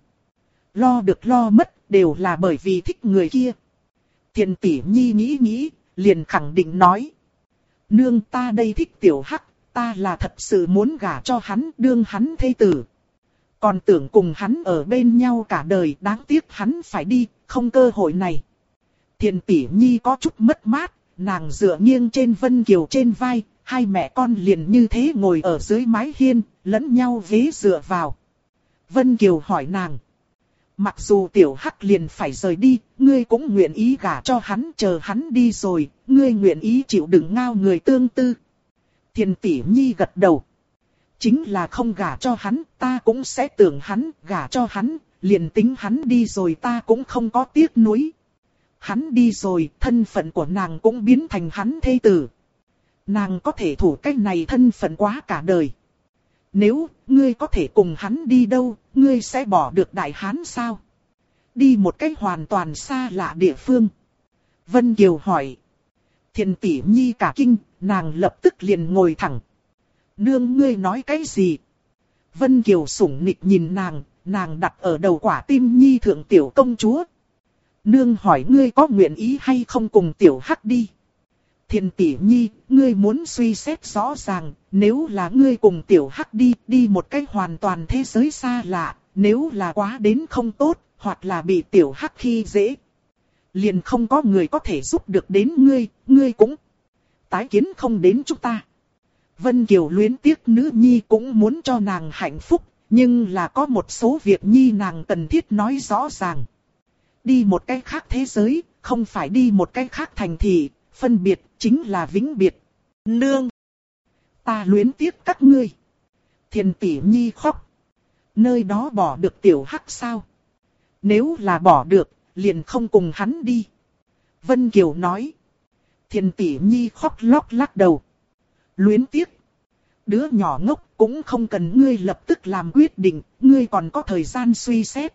Lo được lo mất, đều là bởi vì thích người kia. Thiền tỷ nhi nghĩ, liền khẳng định nói. Nương ta đây thích Tiểu Hắc, ta là thật sự muốn gả cho hắn, đương hắn thê tử. Còn tưởng cùng hắn ở bên nhau cả đời, đáng tiếc hắn phải đi, không cơ hội này. Thiền tỷ nhi có chút mất mát, nàng dựa nghiêng trên Vân Kiều trên vai, hai mẹ con liền như thế ngồi ở dưới mái hiên, lẫn nhau ghế dựa vào. Vân Kiều hỏi nàng. Mặc dù Tiểu Hắc liền phải rời đi, ngươi cũng nguyện ý gả cho hắn, chờ hắn đi rồi, ngươi nguyện ý chịu đựng ngao người tương tư. Thiền tỷ nhi gật đầu. Chính là không gả cho hắn, ta cũng sẽ tưởng hắn, gả cho hắn, liền tính hắn đi rồi ta cũng không có tiếc nuối. Hắn đi rồi, thân phận của nàng cũng biến thành hắn thê tử. Nàng có thể thủ cái này thân phận quá cả đời. Nếu ngươi có thể cùng hắn đi đâu, ngươi sẽ bỏ được Đại Hán sao? Đi một cách hoàn toàn xa lạ địa phương. Vân Kiều hỏi. Thiền tỷ nhi cả kinh, nàng lập tức liền ngồi thẳng. Nương ngươi nói cái gì? Vân Kiều sủng nịch nhìn nàng, nàng đặt ở đầu quả tim nhi thượng tiểu công chúa. Nương hỏi ngươi có nguyện ý hay không cùng Tiểu Hắc đi? Thiền tỷ nhi, ngươi muốn suy xét rõ ràng, nếu là ngươi cùng Tiểu Hắc đi một cách hoàn toàn thế giới xa lạ, nếu là quá đến không tốt, hoặc là bị Tiểu Hắc khi dễ. Liền không có người có thể giúp được đến ngươi cũng tái kiến không đến chúng ta. Vân Kiều luyến tiếc nữ nhi cũng muốn cho nàng hạnh phúc, Nhưng là có một số việc nhi nàng cần thiết nói rõ ràng. Đi một cái khác thế giới, không phải đi một cái khác thành thị, phân biệt chính là vĩnh biệt. Nương! Ta luyến tiếc các ngươi. Thiền tỷ nhi khóc. Nơi đó bỏ được tiểu hắc sao? Nếu là bỏ được, liền không cùng hắn đi. Vân Kiều nói. Thiền tỷ nhi khóc lóc lắc đầu. Luyến tiếc. Đứa nhỏ ngốc cũng không cần ngươi lập tức làm quyết định, ngươi còn có thời gian suy xét.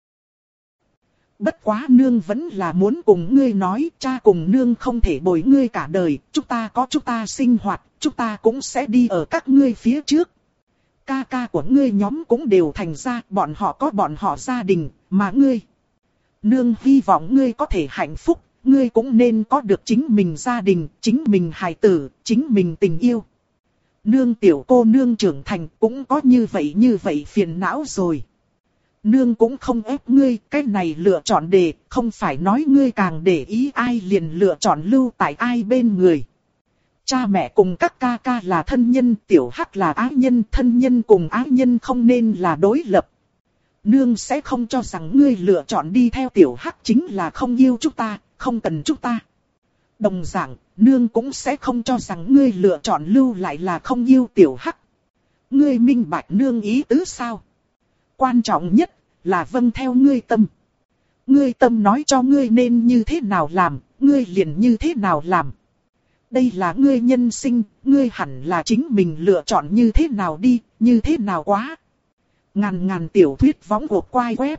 Bất quá nương vẫn là muốn cùng ngươi nói, cha cùng nương không thể bồi ngươi cả đời, chúng ta có chúng ta sinh hoạt, chúng ta cũng sẽ đi ở các ngươi phía trước. Ca ca của ngươi nhóm cũng đều thành ra, bọn họ có bọn họ gia đình, mà ngươi. Nương hy vọng ngươi có thể hạnh phúc, ngươi cũng nên có được chính mình gia đình, chính mình hài tử, chính mình tình yêu. Nương tiểu cô nương trưởng thành cũng có như vậy phiền não rồi. Nương cũng không ép ngươi, cái này lựa chọn đề, không phải nói ngươi càng để ý ai liền lựa chọn lưu tại ai bên người. Cha mẹ cùng các ca ca là thân nhân, tiểu hắc là ái nhân, thân nhân cùng ái nhân không nên là đối lập. Nương sẽ không cho rằng ngươi lựa chọn đi theo tiểu hắc chính là không yêu chúng ta, không cần chúng ta. Đồng dạng, nương cũng sẽ không cho rằng ngươi lựa chọn lưu lại là không yêu tiểu hắc. Ngươi minh bạch nương ý tứ sao? Quan trọng nhất là vâng theo ngươi tâm. Ngươi tâm nói cho ngươi nên như thế nào làm, ngươi liền như thế nào làm. Đây là ngươi nhân sinh, ngươi hẳn là chính mình lựa chọn như thế nào đi, như thế nào quá. Ngàn tiểu thuyết võng của quai web.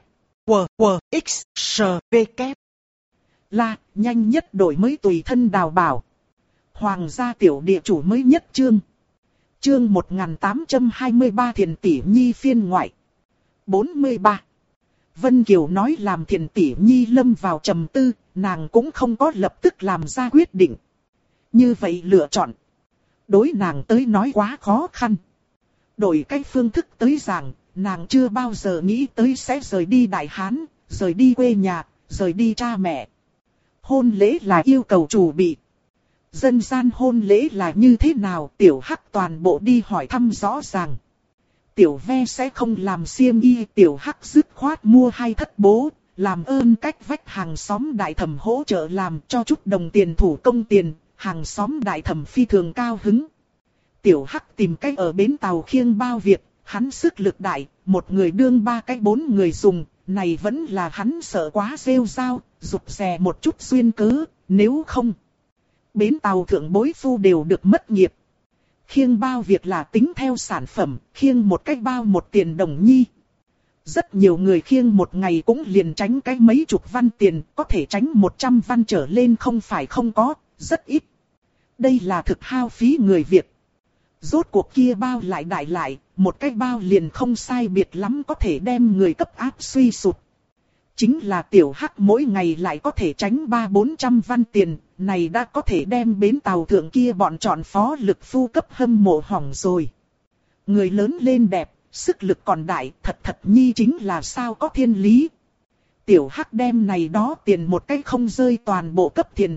WWXSVK. Là, nhanh nhất đổi mới tùy thân đào bảo. Hoàng gia tiểu địa chủ mới nhất chương. Chương 1823 Thiền tỷ nhi phiên ngoại. 43. Vân Kiều nói làm Thiền tỷ nhi lâm vào trầm tư, nàng cũng không có lập tức làm ra quyết định. Như vậy lựa chọn. Đối nàng tới nói quá khó khăn. Đổi cái phương thức tới rằng, nàng chưa bao giờ nghĩ tới sẽ rời đi Đại Hán, rời đi quê nhà, rời đi cha mẹ. Hôn lễ là yêu cầu chuẩn bị. Dân gian hôn lễ là như thế nào, tiểu hắc toàn bộ đi hỏi thăm rõ ràng. Tiểu ve sẽ không làm xiêm y, tiểu hắc dứt khoát mua 2 thất bố, làm ơn cách vách hàng xóm đại thẩm hỗ trợ làm cho chút đồng tiền thủ công tiền, hàng xóm đại thẩm phi thường cao hứng. Tiểu hắc tìm cách ở bến tàu khiêng bao việc, hắn sức lực đại, một người đương 3 cái 4 người dùng, này vẫn là hắn sợ quá rêu rao, rụt rè một chút xuyên cớ, nếu không. Bến tàu thượng bối phu đều được mất nghiệp. Khiêng bao việc là tính theo sản phẩm, khiêng một cái bao 1 tiền đồng nhi. Rất nhiều người khiêng một ngày cũng liền tránh cái mấy chục văn tiền, có thể tránh 100 văn trở lên không phải không có, rất ít. Đây là thực hao phí người Việt. Rốt cuộc kia bao lại đại lại, một cái bao liền không sai biệt lắm có thể đem người cấp áp suy sụt. Chính là tiểu hắc mỗi ngày lại có thể tránh 300-400 văn tiền, này đã có thể đem bến tàu thượng kia bọn chọn phó lực phu cấp hâm mộ hỏng rồi. Người lớn lên đẹp, sức lực còn đại, thật nhi chính là sao có thiên lý. Tiểu hắc đem này đó tiền một cách không rơi toàn bộ cấp Thiền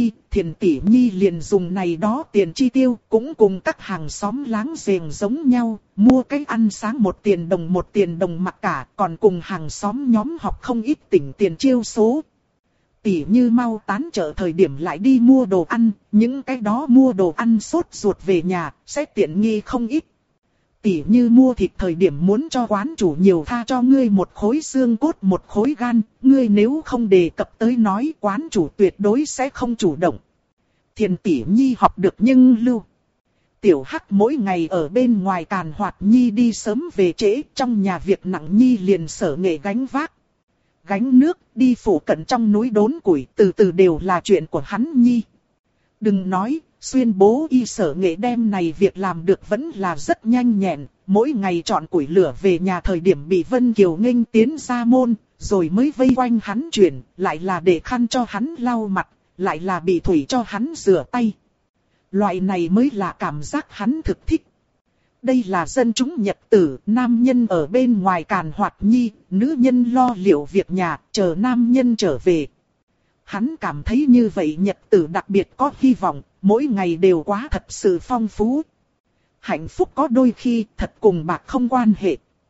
tỷ nhi liền dùng này đó tiền chi tiêu, cũng cùng các hàng xóm láng giềng giống nhau, mua cái ăn sáng 1 tiền đồng mặc cả, còn cùng hàng xóm nhóm học không ít tỉnh tiền chiêu số. Tỷ như mau tán chợ thời điểm lại đi mua đồ ăn, những cái đó mua đồ ăn sốt ruột về nhà, sẽ tiện nghi không ít. Tỷ như mua thịt thời điểm muốn cho quán chủ nhiều tha cho ngươi 1 khối xương cốt 1 khối gan, ngươi nếu không đề cập tới nói quán chủ tuyệt đối sẽ không chủ động. Thiền tỷ nhi học được nhưng lưu. Tiểu hắc mỗi ngày ở bên ngoài càn hoạt nhi đi sớm về trễ, trong nhà việc nặng nhi liền sở nghệ gánh vác. Gánh nước, đi phủ cận trong núi đốn củi, từ từ đều là chuyện của hắn nhi. Đừng nói, xuyên bố y sở nghệ đem này việc làm được vẫn là rất nhanh nhẹn, mỗi ngày chọn củi lửa về nhà thời điểm bị Vân Kiều nghênh tiến ra môn, rồi mới vây quanh hắn chuyển, lại là để khăn cho hắn lau mặt, lại là bị thủy cho hắn rửa tay. Loại này mới là cảm giác hắn thực thích. Đây là dân chúng nhật tử, nam nhân ở bên ngoài càn hoạt nhi, nữ nhân lo liệu việc nhà, chờ nam nhân trở về. Hắn cảm thấy như vậy nhật tử đặc biệt có hy vọng, mỗi ngày đều quá thật sự phong phú. Hạnh phúc có đôi khi thật cùng bạc không quan hệ.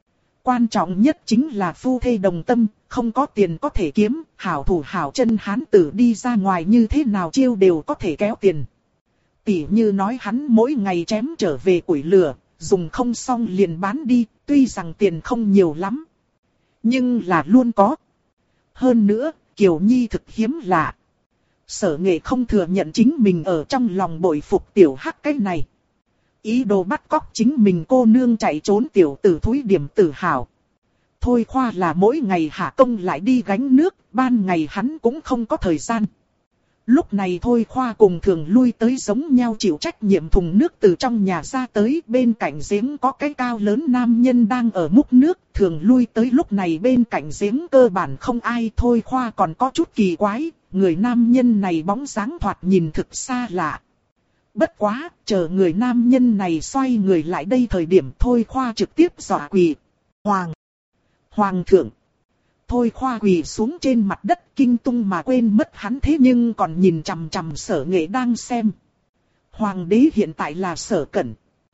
quan trọng nhất chính là phu thê đồng tâm, không có tiền có thể kiếm, hảo thủ hảo chân hán tử đi ra ngoài như thế nào chiêu đều có thể kéo tiền. Tỉ như nói hắn mỗi ngày chém trở về củi lửa, dùng không xong liền bán đi, tuy rằng tiền không nhiều lắm, nhưng là luôn có. Hơn nữa, Kiều Nhi thực hiếm lạ. Sở Nghệ không thừa nhận chính mình ở trong lòng bội phục tiểu hắc cái này. Ý đồ bắt cóc chính mình cô nương chạy trốn tiểu tử thúi điểm tự hào. Thôi Khoa là mỗi ngày hạ công lại đi gánh nước, ban ngày hắn cũng không có thời gian. Lúc này Thôi Khoa cùng thường lui tới giống nhau chịu trách nhiệm thùng nước từ trong nhà ra tới, bên cạnh giếng có cái cao lớn nam nhân đang ở múc nước, thường lui tới lúc này bên cạnh giếng cơ bản không ai. Thôi Khoa còn có chút kỳ quái, người nam nhân này bóng dáng thoạt nhìn thực xa lạ. Bất quá, chờ người nam nhân này xoay người lại đây thời điểm Thôi Khoa trực tiếp dọa quỳ. Hoàng thượng! Thôi Khoa quỳ xuống trên mặt đất kinh tung mà quên mất hắn thế nhưng còn nhìn chằm chằm Sở Nghệ đang xem. Hoàng đế hiện tại là Sở Cẩn.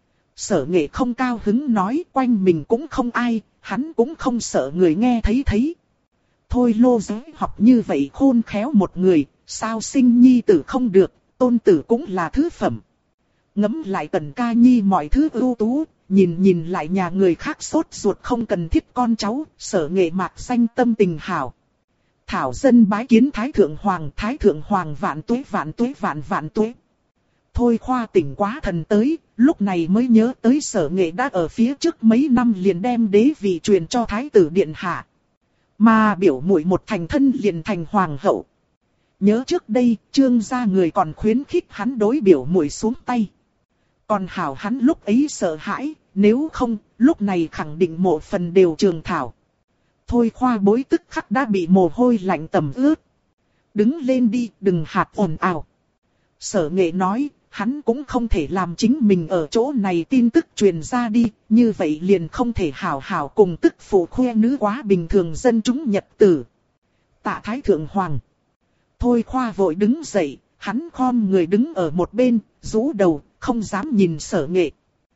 Sở Nghệ không cao hứng nói quanh mình cũng không ai, hắn cũng không sợ người nghe thấy. Thôi Lô Giới học như vậy khôn khéo một người, sao sinh nhi tử không được, tôn tử cũng là thứ phẩm. Ngẫm lại Tần Ca Nhi mọi thứ ưu tú, nhìn lại nhà người khác sốt ruột không cần thiết con cháu, Sở Nghệ mạc danh tâm tình hảo. Thảo dân bái kiến Thái Thượng Hoàng vạn tuế vạn tuế. Thôi Khoa tỉnh quá thần tới, lúc này mới nhớ tới Sở Nghệ đã ở phía trước mấy năm liền đem đế vị truyền cho Thái tử Điện Hạ. Mà biểu muội một thành thân liền thành hoàng hậu. Nhớ trước đây, Trương gia người còn khuyến khích hắn đối biểu muội xuống tay. Còn hảo hắn lúc ấy sợ hãi, nếu không, lúc này khẳng định một phần đều trường thảo. Thôi Khoa bối tức khắc đã bị mồ hôi lạnh tẩm ướt. Đứng lên đi, đừng hạt ồn ào. Sở Nghệ nói, hắn cũng không thể làm chính mình ở chỗ này tin tức truyền ra đi, như vậy liền không thể hảo hảo cùng tức phụ khoe nữ quá bình thường dân chúng nhật tử. Tạ Thái Thượng Hoàng. Thôi Khoa vội đứng dậy, hắn khom người đứng ở một bên, rũ đầu, không dám nhìn Sở Nghệ.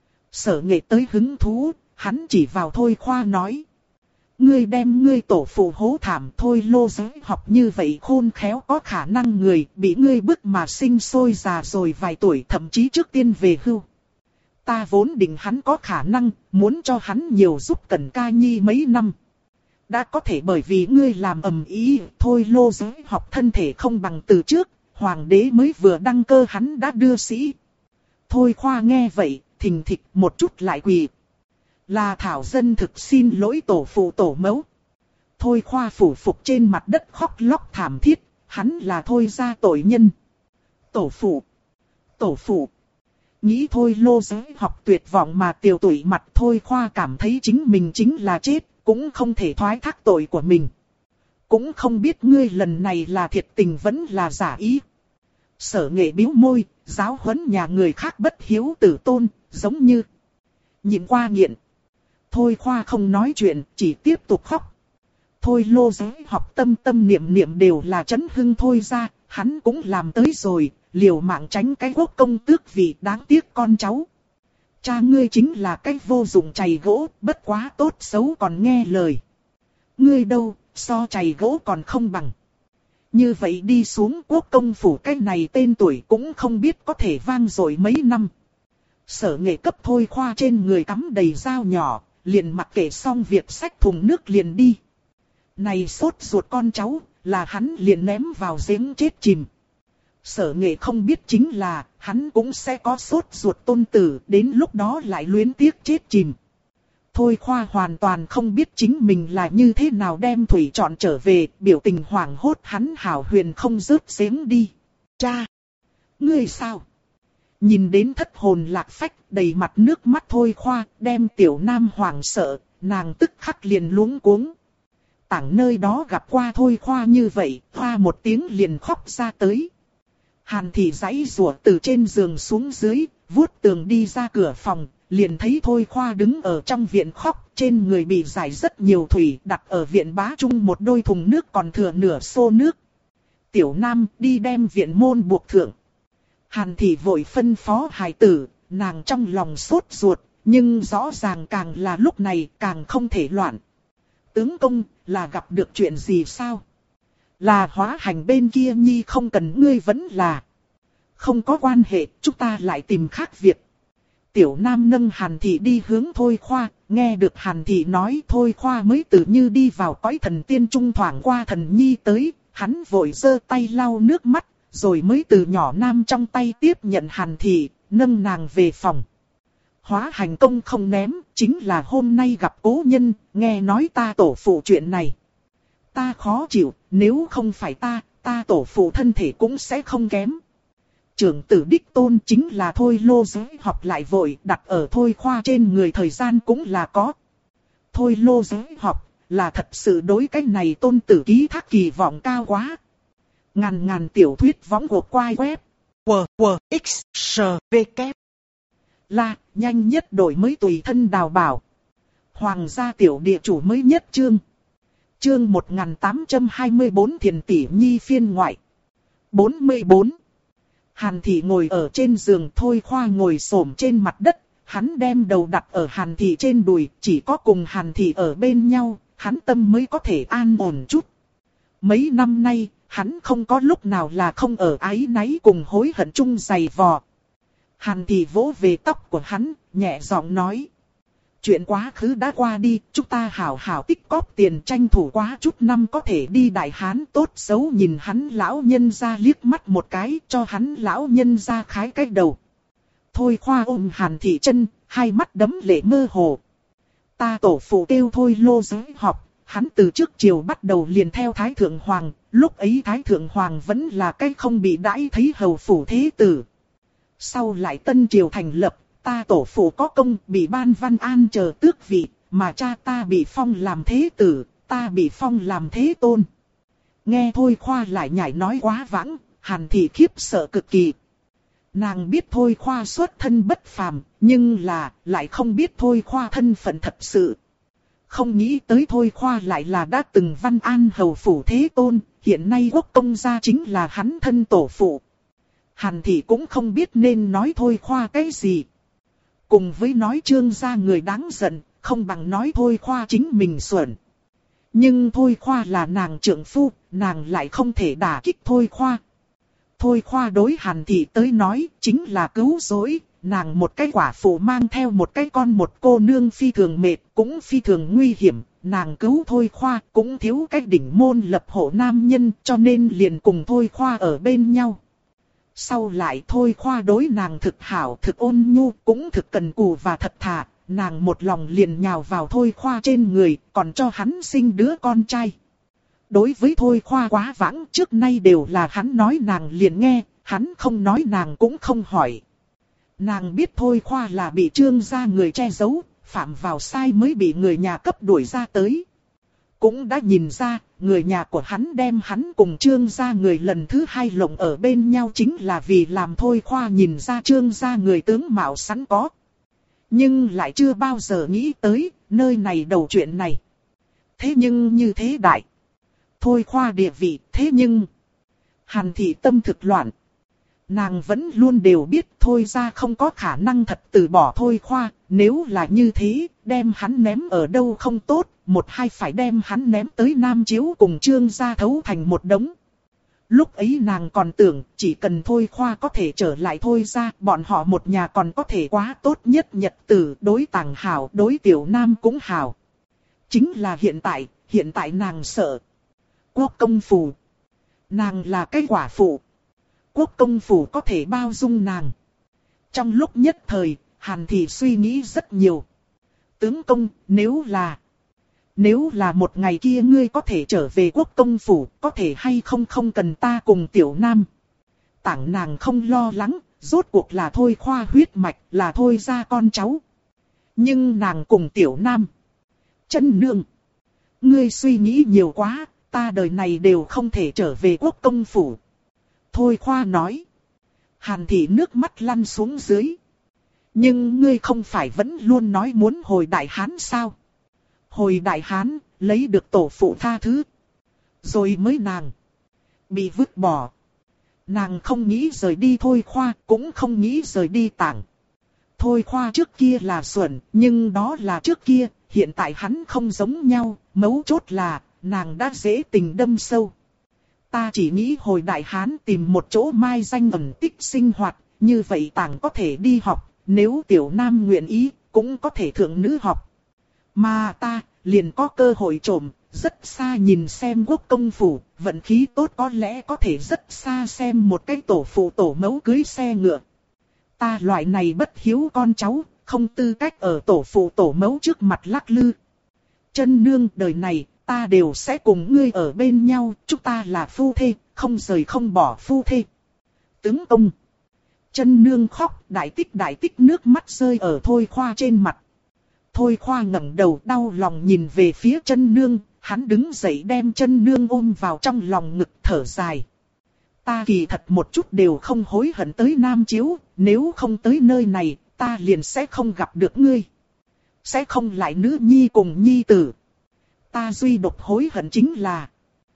Sở Nghệ tới hứng thú, hắn chỉ vào Thôi Khoa nói. Ngươi đem ngươi tổ phụ hố thảm. Thôi Lô Giới học như vậy khôn khéo có khả năng người bị ngươi bức mà sinh sôi già rồi vài tuổi thậm chí trước tiên về hưu. Ta vốn định hắn có khả năng, muốn cho hắn nhiều giúp Cẩn Ca Nhi mấy năm. Đã có thể bởi vì ngươi làm ầm ĩ, Thôi Lô Giới học thân thể không bằng từ trước, hoàng đế mới vừa đăng cơ hắn đã đưa sĩ. Thôi Khoa nghe vậy, thình thịch một chút lại quỳ. Là thảo dân thực xin lỗi tổ phụ tổ mẫu. Thôi Khoa phủ phục trên mặt đất khóc lóc thảm thiết, hắn là Thôi gia tội nhân. Tổ phụ. Nghĩ Thôi Lô Giới học tuyệt vọng mà tiều tụy mặt. Thôi Khoa cảm thấy chính mình chính là chết, cũng không thể thoái thác tội của mình. Cũng không biết ngươi lần này là thiệt tình vẫn là giả ý. Sở Nghệ bĩu môi, giáo huấn nhà người khác bất hiếu tử tôn, giống như nhịn qua nghiện. Thôi Khoa không nói chuyện, chỉ tiếp tục khóc. Thôi Lô Giới học tâm niệm đều là chấn hưng Thôi ra, hắn cũng làm tới rồi, liều mạng tránh cái quốc công tước vì đáng tiếc con cháu. Cha ngươi chính là cái vô dụng chày gỗ, bất quá tốt xấu còn nghe lời. Ngươi đâu, so chày gỗ còn không bằng. Như vậy đi xuống quốc công phủ cái này tên tuổi cũng không biết có thể vang dội mấy năm. Sở Nghệ cấp Thôi Khoa trên người cắm đầy dao nhỏ, liền mặc kệ xong việc xách thùng nước liền đi. Này sốt ruột con cháu, là hắn liền ném vào giếng chết chìm. Sở Nghệ không biết chính là, hắn cũng sẽ có sốt ruột tôn tử, đến lúc đó lại luyến tiếc chết chìm. Thôi Khoa hoàn toàn không biết chính mình là như thế nào đem thủy trọn trở về, biểu tình hoảng hốt hắn hảo huyền không rớt giếng đi. Cha! Ngươi sao? Nhìn đến thất hồn lạc phách, đầy mặt nước mắt Thôi Khoa, đem tiểu nam hoảng sợ, nàng tức khắc liền luống cuống. Tảng nơi đó gặp qua Thôi Khoa như vậy, Khoa một tiếng liền khóc ra tới. Hàn Thị giãy giụa từ trên giường xuống dưới, vuốt tường đi ra cửa phòng, liền thấy Thôi Khoa đứng ở trong viện khóc, trên người bị rải rất nhiều thủy, đặt ở viện bá chung một đôi thùng nước còn thừa nửa xô nước. Tiểu Nam đi đem viện môn buộc thượng. Hàn Thị vội phân phó hài tử, nàng trong lòng sốt ruột, Nhưng rõ ràng càng là lúc này càng không thể loạn. Tướng công, là gặp được chuyện gì sao? Là Hóa Hành bên kia nhi không cần ngươi vẫn là. Không có quan hệ, chúng ta lại tìm khác việc. Tiểu Nam nâng Hàn Thị đi hướng Thôi Khoa, nghe được Hàn Thị nói Thôi Khoa mới tự như đi vào cõi thần tiên trung thoảng qua thần nhi tới, hắn vội giơ tay lau nước mắt, rồi mới từ nhỏ Nam trong tay tiếp nhận Hàn Thị, nâng nàng về phòng. Hóa Hành công không ném, chính là hôm nay gặp cố nhân, nghe nói ta tổ phụ chuyện này. Ta khó chịu, nếu không phải ta tổ phụ thân thể cũng sẽ không kém. Trưởng tử đích tôn chính là Thôi Lô Giới học lại vội đặt ở Thôi Khoa trên người thời gian cũng là có. Thôi Lô Giới học là thật sự đối cái này tôn tử ký thác kỳ vọng cao quá. Ngàn tiểu thuyết võng của quai web. X, S, V, K. Là, nhanh nhất đổi mới tùy thân đào bảo. Hoàng gia tiểu địa chủ mới nhất chương. Chương 1824 Thiền Tỷ Nhi phiên ngoại. 44. Hàn Thị ngồi ở trên giường, Thôi Khoa ngồi xổm trên mặt đất. Hắn đem đầu đặt ở Hàn Thị trên đùi, chỉ có cùng Hàn Thị ở bên nhau, hắn tâm mới có thể an ổn chút. Mấy năm nay, hắn không có lúc nào là không ở áy náy cùng hối hận chung dày vò. Hàn Thị vỗ về tóc của hắn, nhẹ giọng nói. Chuyện quá khứ đã qua đi, chúng ta hảo hảo tích cóp tiền tranh thủ quá chút năm có thể đi Đại Hán. Tốt xấu nhìn hắn lão nhân ra liếc mắt một cái, cho hắn lão nhân ra khái cái đầu. Thôi Khoa ôm Hàn Thị chân, hai mắt đẫm lệ mơ hồ. Ta tổ phụ kêu Thôi Lô Giới học, hắn từ trước chiều bắt đầu liền theo Thái Thượng Hoàng, lúc ấy Thái Thượng Hoàng vẫn là cái không bị đãi thấy hầu phủ thế tử. Sau lại Tân Triều thành lập, ta tổ phụ có công bị ban văn an chờ tước vị, mà cha ta bị phong làm thế tử, ta bị phong làm thế tôn. Nghe Thôi Khoa lại nhảy nói quá vãng, Hàn Thị khiếp sợ cực kỳ. Nàng biết Thôi Khoa xuất thân bất phàm, nhưng lại không biết Thôi Khoa thân phận thật sự. Không nghĩ tới Thôi Khoa lại là đã từng văn an hầu phủ thế tôn, hiện nay quốc công gia chính là hắn thân tổ phụ. Hàn Thị cũng không biết nên nói Thôi Khoa cái gì. Cùng với nói Trương gia người đáng giận, không bằng nói Thôi Khoa chính mình xuẩn. Nhưng Thôi Khoa là nàng trượng phu, nàng lại không thể đả kích Thôi Khoa. Thôi Khoa đối Hàn Thị tới nói chính là cứu rỗi, nàng một cái quả phụ mang theo một cái con một cô nương phi thường mệt, cũng phi thường nguy hiểm. Nàng cứu Thôi Khoa cũng thiếu cái đỉnh môn lập hộ nam nhân, cho nên liền cùng Thôi Khoa ở bên nhau. Sau lại Thôi Khoa đối nàng thực hảo, thực ôn nhu, cũng thực cần cù và thật thà, nàng một lòng liền nhào vào Thôi Khoa trên người, còn cho hắn sinh đứa con trai. Đối với Thôi Khoa quá vãng, trước nay đều là hắn nói nàng liền nghe, hắn không nói nàng cũng không hỏi. Nàng biết Thôi Khoa là bị Trương gia người che giấu, phạm vào sai mới bị người nhà cấp đuổi ra tới. Cũng đã nhìn ra, người nhà của hắn đem hắn cùng Trương gia người lần thứ hai lộng ở bên nhau chính là vì làm Thôi Khoa nhìn ra Trương gia người tướng mạo sẵn có. Nhưng lại chưa bao giờ nghĩ tới, nơi này đầu chuyện này. Thế nhưng như thế đại. Thôi Khoa địa vị, thế nhưng... Hàn Thị tâm thực loạn. Nàng vẫn luôn đều biết Thôi ra không có khả năng thật từ bỏ Thôi Khoa, nếu là như thế, đem hắn ném ở đâu không tốt, một hai phải đem hắn ném tới Nam Chiếu cùng Trương gia thấu thành một đống. Lúc ấy nàng còn tưởng chỉ cần Thôi Khoa có thể trở lại Thôi ra, bọn họ một nhà còn có thể quá tốt nhất nhật tử, đối Tàng hảo, đối Tiểu Nam cũng hảo. Chính là hiện tại nàng sợ. Quốc công phủ. Nàng là cái quả phụ. Quốc công phủ có thể bao dung nàng. Trong lúc nhất thời, Hàn Thị suy nghĩ rất nhiều. Tướng công, nếu là một ngày kia ngươi có thể trở về quốc công phủ, có thể hay không cần ta cùng Tiểu Nam. Tảng nàng không lo lắng, rốt cuộc là Thôi Khoa huyết mạch, là Thôi ra con cháu. Nhưng nàng cùng Tiểu Nam. Chân nương. Ngươi suy nghĩ nhiều quá, ta đời này đều không thể trở về quốc công phủ. Thôi Khoa nói. Hàn Thị nước mắt lăn xuống dưới. Nhưng ngươi không phải vẫn luôn nói muốn hồi Đại Hán sao? Hồi Đại Hán, lấy được tổ phụ tha thứ. Rồi mới nàng. Bị vứt bỏ. Nàng không nghĩ rời đi Thôi Khoa, cũng không nghĩ rời đi Tảng. Thôi Khoa trước kia là xuẩn, nhưng đó là trước kia, hiện tại hắn không giống nhau, mấu chốt là, nàng đã dễ tình đâm sâu. Ta chỉ nghĩ hồi Đại Hán tìm một chỗ mai danh ẩn tích sinh hoạt, như vậy tàng có thể đi học, nếu tiểu nam nguyện ý, cũng có thể thượng nữ học. Mà ta, liền có cơ hội trộm, rất xa nhìn xem quốc công phủ, vận khí tốt có lẽ có thể rất xa xem một cái tổ phụ tổ mẫu cưới xe ngựa. Ta loại này bất hiếu con cháu, không tư cách ở tổ phụ tổ mẫu trước mặt lắc lư. Chân nương, đời này, ta đều sẽ cùng ngươi ở bên nhau, chúng ta là phu thê, không rời không bỏ phu thê. Tướng công. Chân nương khóc, đại tích nước mắt rơi ở Thôi Khoa trên mặt. Thôi Khoa ngẩng đầu đau lòng nhìn về phía chân nương, hắn đứng dậy đem chân nương ôm vào trong lòng ngực thở dài. Ta kỳ thật một chút đều không hối hận tới Nam Chiếu, nếu không tới nơi này, ta liền sẽ không gặp được ngươi. Sẽ không lại nữ nhi cùng nhi tử. Ta duy độc hối hận chính là,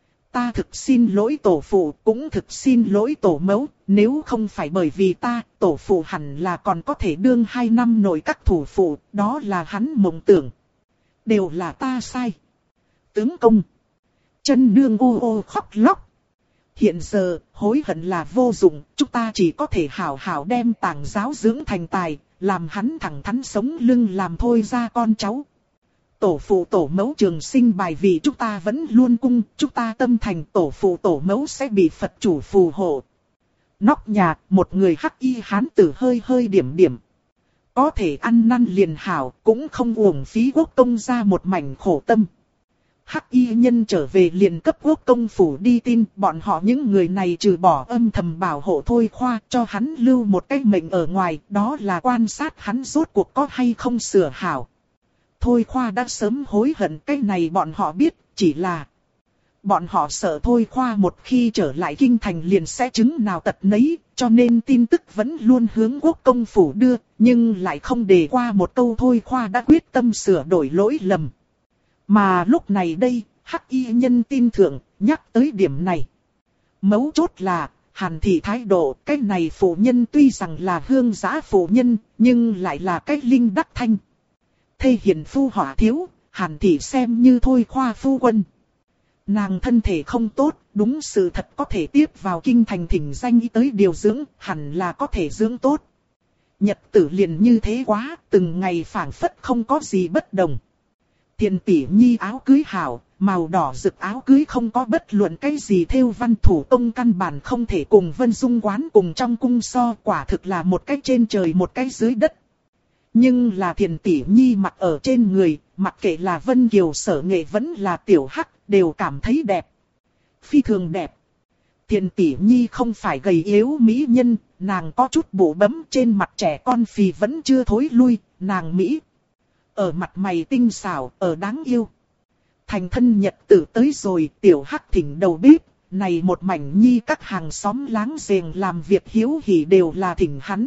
ta thực xin lỗi tổ phụ, cũng thực xin lỗi tổ mẫu, nếu không phải bởi vì ta, tổ phụ hẳn là còn có thể đương 2 năm nội các thủ phụ, đó là hắn mộng tưởng. Đều là ta sai. Tướng công. Chân nương ô ô khóc lóc. Hiện giờ, hối hận là vô dụng, chúng ta chỉ có thể hảo hảo đem Tàng giáo dưỡng thành tài, làm hắn thẳng thắn sống lưng làm Thôi ra con cháu. Tổ phụ tổ mẫu trường sinh bài vì chúng ta vẫn luôn cung, chúng ta tâm thành tổ phụ tổ mẫu sẽ bị Phật chủ phù hộ. Nóc nhà, một người hắc y hán tử hơi điểm điểm. Có thể ăn năn liền hảo, cũng không uổng phí quốc công ra một mảnh khổ tâm. Hắc y nhân trở về liền cấp quốc công phủ đi tin, bọn họ những người này trừ bỏ âm thầm bảo hộ Thôi Khoa cho hắn lưu một cái mệnh ở ngoài, đó là quan sát hắn rốt cuộc có hay không sửa hảo. Thôi Khoa đã sớm hối hận, cái này bọn họ biết, chỉ là bọn họ sợ Thôi Khoa một khi trở lại kinh thành liền sẽ chứng nào tật nấy, cho nên tin tức vẫn luôn hướng quốc công phủ đưa, nhưng lại không đề qua một câu Thôi Khoa đã quyết tâm sửa đổi lỗi lầm. Mà lúc này đây, hắc y nhân tin thượng, nhắc tới điểm này. Mấu chốt là, Hàn thị thái độ, cái này phụ nhân tuy rằng là hương giã phụ nhân, nhưng lại là cái linh đắc thanh. Thê hiền phu hỏa thiếu, Hàn thị xem như Thôi Khoa phu quân. Nàng thân thể không tốt, đúng sự thật có thể tiếp vào kinh thành thỉnh danh y tới điều dưỡng, hẳn là có thể dưỡng tốt. Nhật tử liền như thế quá, từng ngày phảng phất không có gì bất đồng. Tiền tỷ nhi áo cưới hảo, màu đỏ rực áo cưới không có bất luận cái gì thêu văn thủ công căn bản không thể cùng Vân Dung quán cùng trong cung so, quả thực là một cái trên trời một cái dưới đất. Nhưng là Thiền tỷ nhi mặc ở trên người, mặc kệ là Vân Kiều Sở Nghệ vẫn là Tiểu Hắc, đều cảm thấy đẹp. Phi thường đẹp. Thiền tỷ nhi không phải gầy yếu mỹ nhân, nàng có chút bụ bấm trên mặt trẻ con phì vẫn chưa thối lui, nàng mỹ. Ở mặt mày tinh xảo, ở đáng yêu. Thành thân nhật tử tới rồi, Tiểu Hắc thỉnh đầu bếp, này một mảnh nhi các hàng xóm láng giềng làm việc hiếu hỉ đều là thỉnh hắn.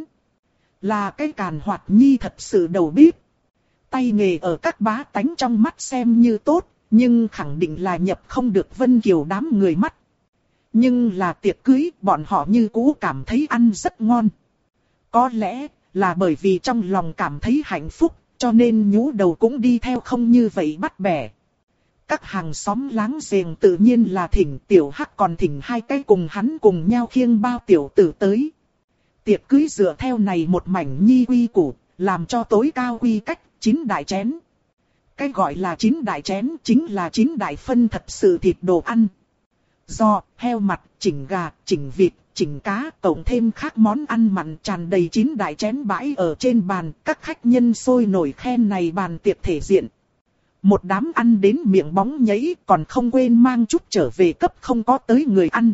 Là cái càn hoạt nhi thật sự đầu bếp. Tay nghề ở các bá tánh trong mắt xem như tốt, nhưng khẳng định là nhập không được Vân Kiều đám người mắt. Nhưng là tiệc cưới, bọn họ như cũ cảm thấy ăn rất ngon. Có lẽ là bởi vì trong lòng cảm thấy hạnh phúc, cho nên nhũ đầu cũng đi theo không như vậy bắt bẻ. Các hàng xóm láng giềng tự nhiên là thỉnh, Tiểu Hắc còn thỉnh 2 cái cùng hắn cùng nhau khiêng bao tiểu tử tới. Tiệc cưới dựa theo này một mảnh nhi quy củ, làm cho tối cao quy cách, 9 đại chén. Cái gọi là 9 đại chén chính là 9 đại phân thật sự thịt đồ ăn. Giò, heo mặt, chỉnh gà, chỉnh vịt, chỉnh cá, cộng thêm các món ăn mặn tràn đầy 9 đại chén bãi ở trên bàn, các khách nhân sôi nổi khen này bàn tiệc thể diện. Một đám ăn đến miệng bóng nhảy, còn không quên mang chút trở về cấp không có tới người ăn.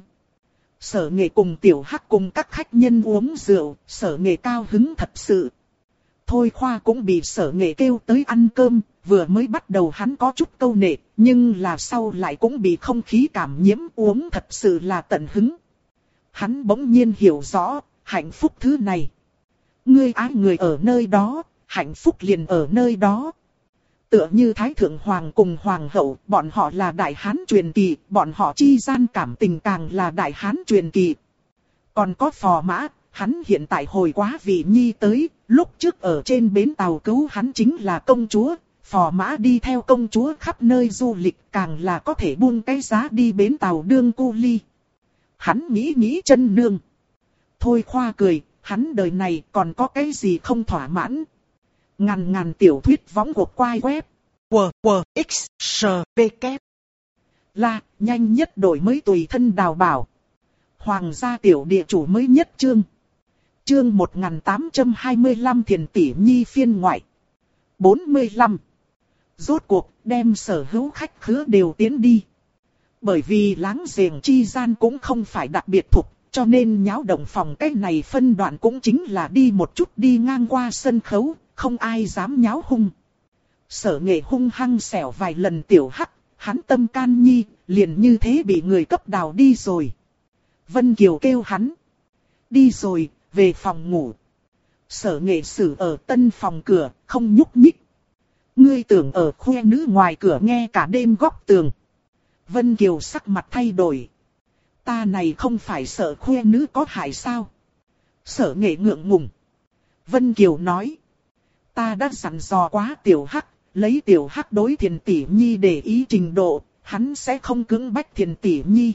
Sở Nghệ cùng Tiểu Hắc cùng các khách nhân uống rượu, Sở Nghệ cao hứng thật sự. Thôi Khoa cũng bị Sở Nghệ kêu tới ăn cơm, vừa mới bắt đầu hắn có chút câu nệ, nhưng là sau lại cũng bị không khí cảm nhiễm, uống thật sự là tận hứng. Hắn bỗng nhiên hiểu rõ, hạnh phúc thứ này. Ngươi ái người ở nơi đó, hạnh phúc liền ở nơi đó. Tựa như Thái Thượng Hoàng cùng Hoàng hậu, bọn họ là Đại Hán truyền kỳ, bọn họ chi gian cảm tình càng là Đại Hán truyền kỳ. Còn có Phò Mã, hắn hiện tại hồi quá vị nhi tới, lúc trước ở trên bến tàu cứu hắn chính là công chúa, phò mã đi theo công chúa khắp nơi du lịch càng là có thể buông cái giá đi bến tàu đương cu ly. Hắn nghĩ chân nương. Thôi khoa cười, hắn đời này còn có cái gì không thỏa mãn. Ngàn tiểu thuyết võng cuộc quai web. X, S, V, K. La, nhanh nhất đổi mới tùy thân đào bảo. Hoàng gia tiểu địa chủ mới nhất chương. Chương 1825 Thiền tỷ nhi phiên ngoại. 45. Rốt cuộc, đem sở hữu khách khứa đều tiến đi. Bởi vì láng giềng chi gian cũng không phải đặc biệt thục, cho nên nháo động phòng cái này phân đoạn cũng chính là đi một chút đi ngang qua sân khấu, không ai dám nháo hung. Sở Nghệ hung hăng xẻo vài lần tiểu hắc, hắn tâm can nhi, liền như thế bị người cấp đào đi rồi. Vân Kiều kêu hắn. Đi rồi, về phòng ngủ. Sở Nghệ xử ở tân phòng cửa, không nhúc nhích. Ngươi tưởng ở khoe nữ ngoài cửa nghe cả đêm góc tường. Vân Kiều sắc mặt thay đổi. Ta này không phải sợ khoe nữ có hại sao? Sở Nghệ ngượng ngùng. Vân Kiều nói. Ta đã dặn dò quá tiểu hắc, lấy tiểu hắc đối Thiền tỷ nhi để ý trình độ, hắn sẽ không cưỡng bách Thiền tỷ nhi.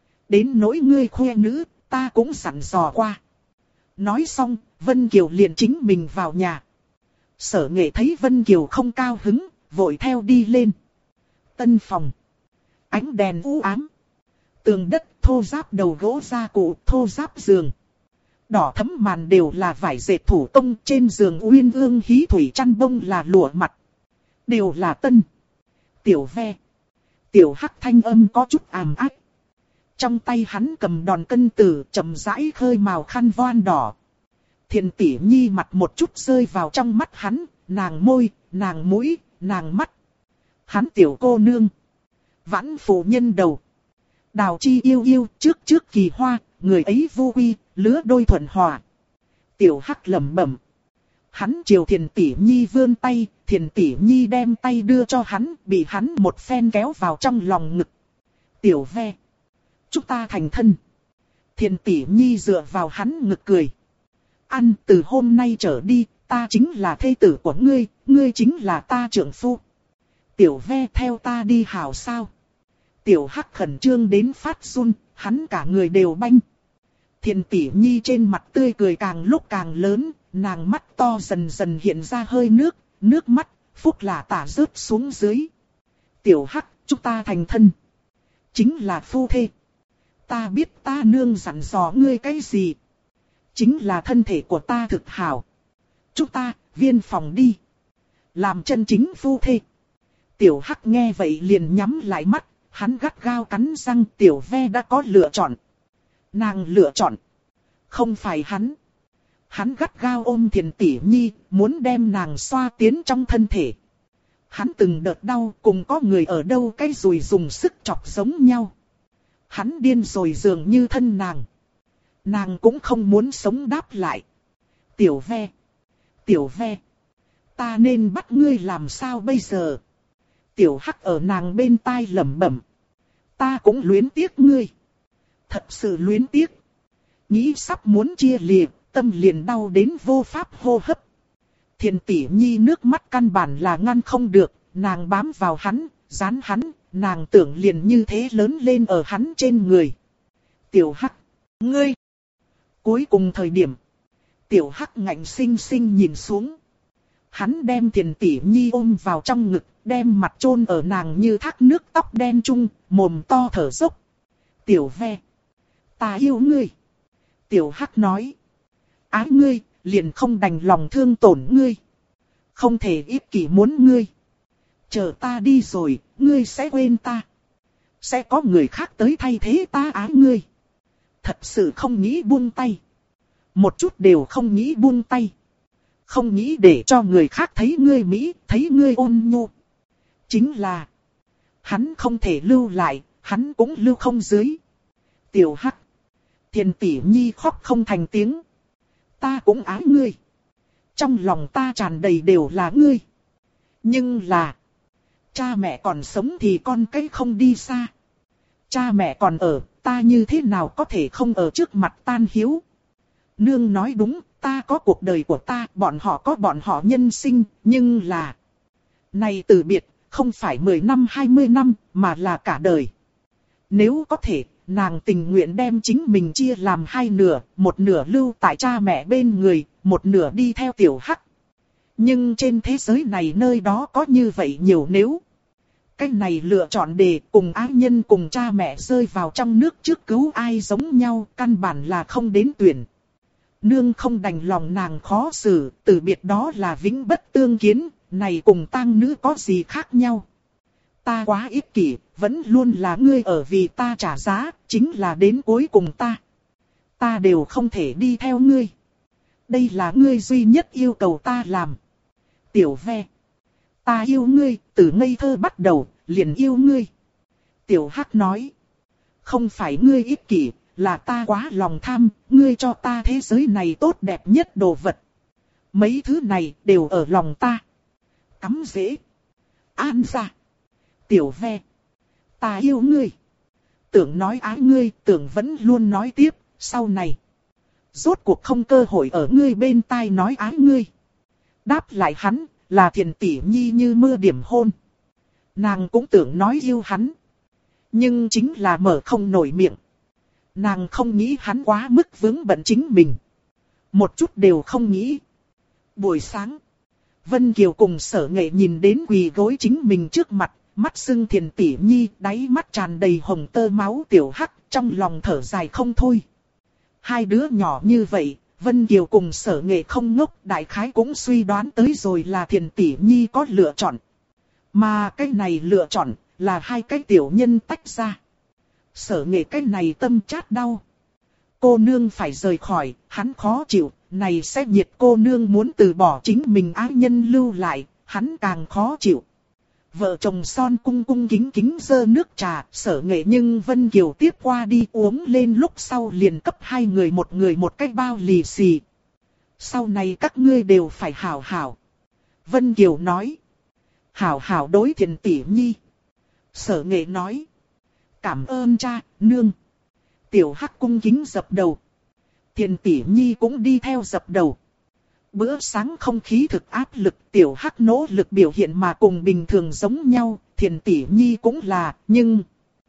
Đến nỗi ngươi khoe nữ, ta cũng dặn dò qua. Nói xong, Vân Kiều liền chính mình vào nhà. Sở Nghệ thấy Vân Kiều không cao hứng, vội theo đi lên. Tân phòng. Ánh đèn u ám. Tường đất thô ráp đầu gỗ gia cụ thô ráp giường. Đỏ thấm màn đều là vải dệt thủ công, trên giường uyên ương hí thủy chăn bông là lụa mặt. Đều là tân. Tiểu ve. Tiểu hắc thanh âm có chút ảm ách. Trong tay hắn cầm đòn cân tử chậm rãi khơi màu khăn voan đỏ. Thiền tỷ nhi mặt một chút rơi vào trong mắt hắn, nàng môi, nàng mũi, nàng mắt. Hắn tiểu cô nương. Vãn phụ nhân đầu. Đào chi yêu yêu trước kỳ hoa, người ấy vô quy, lứa đôi thuận hòa. Tiểu hắc lẩm bẩm. Hắn chiều Thiền tỷ nhi vươn tay, Thiền tỷ nhi đem tay đưa cho hắn, bị hắn một phen kéo vào trong lòng ngực. Tiểu ve. Chúng ta thành thân. Thiền tỷ nhi dựa vào hắn ngực cười. Ăn từ hôm nay trở đi, ta chính là thê tử của ngươi, ngươi chính là ta trưởng phu. Tiểu ve theo ta đi hảo sao. Tiểu hắc khẩn trương đến phát run, hắn cả người đều banh. Thiền tỷ nhi trên mặt tươi cười càng lúc càng lớn, nàng mắt to dần dần hiện ra hơi nước, nước mắt, phúc là tả rớt xuống dưới. Tiểu hắc, chúng ta thành thân. Chính là phu thê. Ta biết ta nương dặn dò ngươi cái gì. Chính là thân thể của ta thực hảo. Chúng ta, viên phòng đi. Làm chân chính phu thê. Tiểu hắc nghe vậy liền nhắm lại mắt. Hắn gắt gao cắn răng tiểu ve đã có lựa chọn. Nàng lựa chọn. Không phải hắn. Hắn gắt gao ôm Thiền tỷ nhi, muốn đem nàng xoa tiến trong thân thể. Hắn từng đợt đau cùng có người ở đâu cái rùi dùng sức chọc giống nhau. Hắn điên rồi dường như thân nàng. Nàng cũng không muốn sống đáp lại. Tiểu ve. Tiểu ve. Ta nên bắt ngươi làm sao bây giờ? Tiểu hắc ở nàng bên tai lẩm bẩm. Ta cũng luyến tiếc ngươi. Thật sự luyến tiếc. Nghĩ sắp muốn chia lìa, tâm liền đau đến vô pháp hô hấp. Thiền tỷ nhi nước mắt căn bản là ngăn không được, nàng bám vào hắn, dán hắn, nàng tưởng liền như thế lớn lên ở hắn trên người. Tiểu hắc, ngươi. Cuối cùng thời điểm, tiểu hắc ngạnh sinh sinh nhìn xuống. Hắn đem Thiền tỷ nhi ôm vào trong ngực, đem mặt chôn ở nàng như thác nước tóc đen trung, mồm to thở dốc. Tiểu ve, ta yêu ngươi. Tiểu hắc nói, ái ngươi, liền không đành lòng thương tổn ngươi. Không thể ích kỷ muốn ngươi. Chờ ta đi rồi, ngươi sẽ quên ta. Sẽ có người khác tới thay thế ta ái ngươi. Thật sự không nghĩ buông tay. Một chút đều không nghĩ buông tay. Không nghĩ để cho người khác thấy ngươi mỹ, thấy ngươi ôn nhu. Chính là, hắn không thể lưu lại, hắn cũng lưu không dưới. Tiểu hắc. Thiền tỷ nhi khóc không thành tiếng. Ta cũng ái ngươi. Trong lòng ta tràn đầy đều là ngươi. Nhưng là, cha mẹ còn sống thì con cái không đi xa. Cha mẹ còn ở, ta như thế nào có thể không ở trước mặt tan hiếu. Nương nói đúng, ta có cuộc đời của ta, bọn họ có bọn họ nhân sinh, nhưng là... Này từ biệt, không phải 10 năm 20 năm, mà là cả đời. Nếu có thể, nàng tình nguyện đem chính mình chia làm hai nửa, một nửa lưu tại cha mẹ bên người, một nửa đi theo tiểu hắc. Nhưng trên thế giới này nơi đó có như vậy nhiều nếu. Cái này lựa chọn để cùng ái nhân cùng cha mẹ rơi vào trong nước trước cứu ai giống nhau, căn bản là không đến tuyển. Nương không đành lòng nàng khó xử, từ biệt đó là vĩnh bất tương kiến, này cùng tang nữ có gì khác nhau. Ta quá ích kỷ, vẫn luôn là ngươi ở vì ta trả giá, chính là đến cuối cùng ta đều không thể đi theo ngươi. Đây là ngươi duy nhất yêu cầu ta làm. Tiểu ve, ta yêu ngươi, từ ngây thơ bắt đầu, liền yêu ngươi. Tiểu hắc nói, không phải ngươi ích kỷ, là ta quá lòng tham, ngươi cho ta thế giới này tốt đẹp nhất đồ vật. Mấy thứ này đều ở lòng ta. Cắm dễ. An ra. Tiểu ve, ta yêu ngươi. Tưởng nói ái ngươi, tưởng vẫn luôn nói tiếp, sau này. Rốt cuộc không cơ hội ở ngươi bên tai nói ái ngươi. Đáp lại hắn, là Thiền tỷ nhi như mưa điểm hôn. Nàng cũng tưởng nói yêu hắn. Nhưng chính là mở không nổi miệng. Nàng không nghĩ hắn quá mức vướng bận chính mình. Một chút đều không nghĩ. Buổi sáng, Vân Kiều cùng Sở Nghệ nhìn đến quỳ gối chính mình trước mặt, mắt sưng Thiền tỷ nhi, đáy mắt tràn đầy hồng tơ máu tiểu hắc, trong lòng thở dài không thôi. Hai đứa nhỏ như vậy, Vân Kiều cùng Sở Nghệ không ngốc, đại khái cũng suy đoán tới rồi là Thiền tỷ nhi có lựa chọn. Mà cái này lựa chọn, là hai cái tiểu nhân tách ra. Sở Nghệ cái này tâm chát đau. Cô nương phải rời khỏi, hắn khó chịu, này sẽ nhiệt cô nương muốn từ bỏ chính mình ái nhân lưu lại, hắn càng khó chịu. Vợ chồng son cung cung kính kính dơ nước trà, Sở Nghệ nhưng Vân Kiều tiếp qua đi uống lên lúc sau liền cấp hai người một cái bao lì xì. Sau này các ngươi đều phải hảo hảo. Vân Kiều nói. Hảo hảo đối Thiền tỷ nhi. Sở Nghệ nói. Cảm ơn cha, nương. Tiểu hắc cung kính dập đầu. Thiền tỷ nhi cũng đi theo dập đầu. Bữa sáng không khí thực áp lực, tiểu hắc nỗ lực biểu hiện mà cùng bình thường giống nhau, Thiền tỷ nhi cũng là, nhưng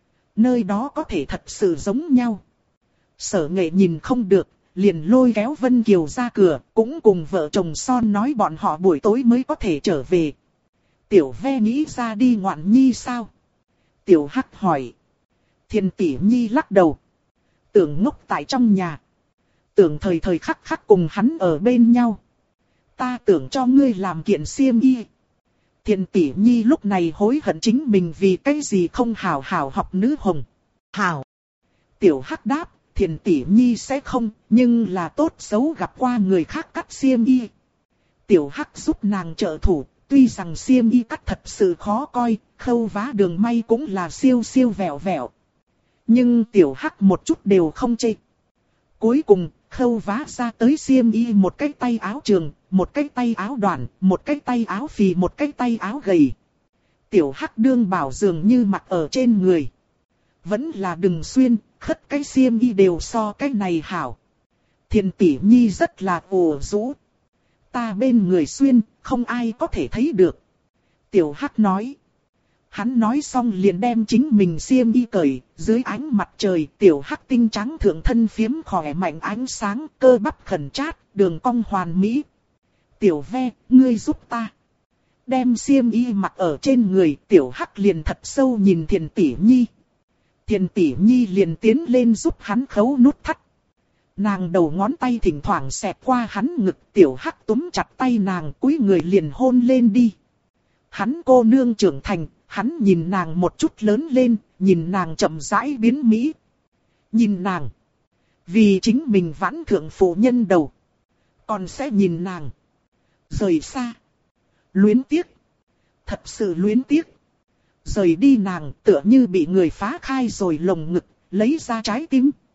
nơi đó có thể thật sự giống nhau. Sở Nghệ nhìn không được, liền lôi kéo Vân Kiều ra cửa, cũng cùng vợ chồng son nói bọn họ buổi tối mới có thể trở về. Tiểu ve nghĩ ra đi ngoạn nhi sao? Tiểu hắc hỏi. Thiền tỷ nhi lắc đầu. Tưởng ngốc tại trong nhà. Tưởng thời thời khắc khắc cùng hắn ở bên nhau. Ta tưởng cho ngươi làm kiện xiêm y. Thiền tỷ nhi lúc này hối hận chính mình vì cái gì không hảo hảo học nữ hồng. Hảo. Tiểu hắc đáp, Thiền tỷ nhi sẽ không, nhưng là tốt xấu gặp qua người khác cắt xiêm y. Tiểu hắc giúp nàng trợ thủ, tuy rằng xiêm y cắt thật sự khó coi, khâu vá đường may cũng là siêu siêu vẹo vẹo. Nhưng tiểu hắc một chút đều không chê. Cuối cùng, khâu vá ra tới xiêm y một cái tay áo trường, một cái tay áo đoạn, một cái tay áo phì, một cái tay áo gầy. Tiểu hắc đương bảo dường như mặc ở trên người. Vẫn là đừng xuyên, khất cái xiêm y đều so cái này hảo. Thiền tỷ nhi rất là ủ rũ. Ta bên người xuyên, không ai có thể thấy được. Tiểu hắc nói. Hắn nói xong liền đem chính mình xiêm y cởi, dưới ánh mặt trời tiểu hắc tinh trắng thượng thân phiếm khỏe mạnh ánh sáng, cơ bắp khẩn chát, đường cong hoàn mỹ. Tiểu ve, ngươi giúp ta. Đem xiêm y mặc ở trên người, tiểu hắc liền thật sâu nhìn Thiền tỷ nhi. Thiền tỷ nhi liền tiến lên giúp hắn khấu nút thắt. Nàng đầu ngón tay thỉnh thoảng xẹt qua hắn ngực, tiểu hắc túm chặt tay nàng, cúi người liền hôn lên đi. Hắn cô nương trưởng thành. Hắn nhìn nàng một chút lớn lên, nhìn nàng chậm rãi biến mỹ. Nhìn nàng. Vì chính mình vãn thượng phụ nhân đầu. Còn sẽ nhìn nàng. Rời xa. Luyến tiếc. Thật sự luyến tiếc. Rời đi nàng tựa như bị người phá khai rồi lồng ngực, lấy ra trái tim.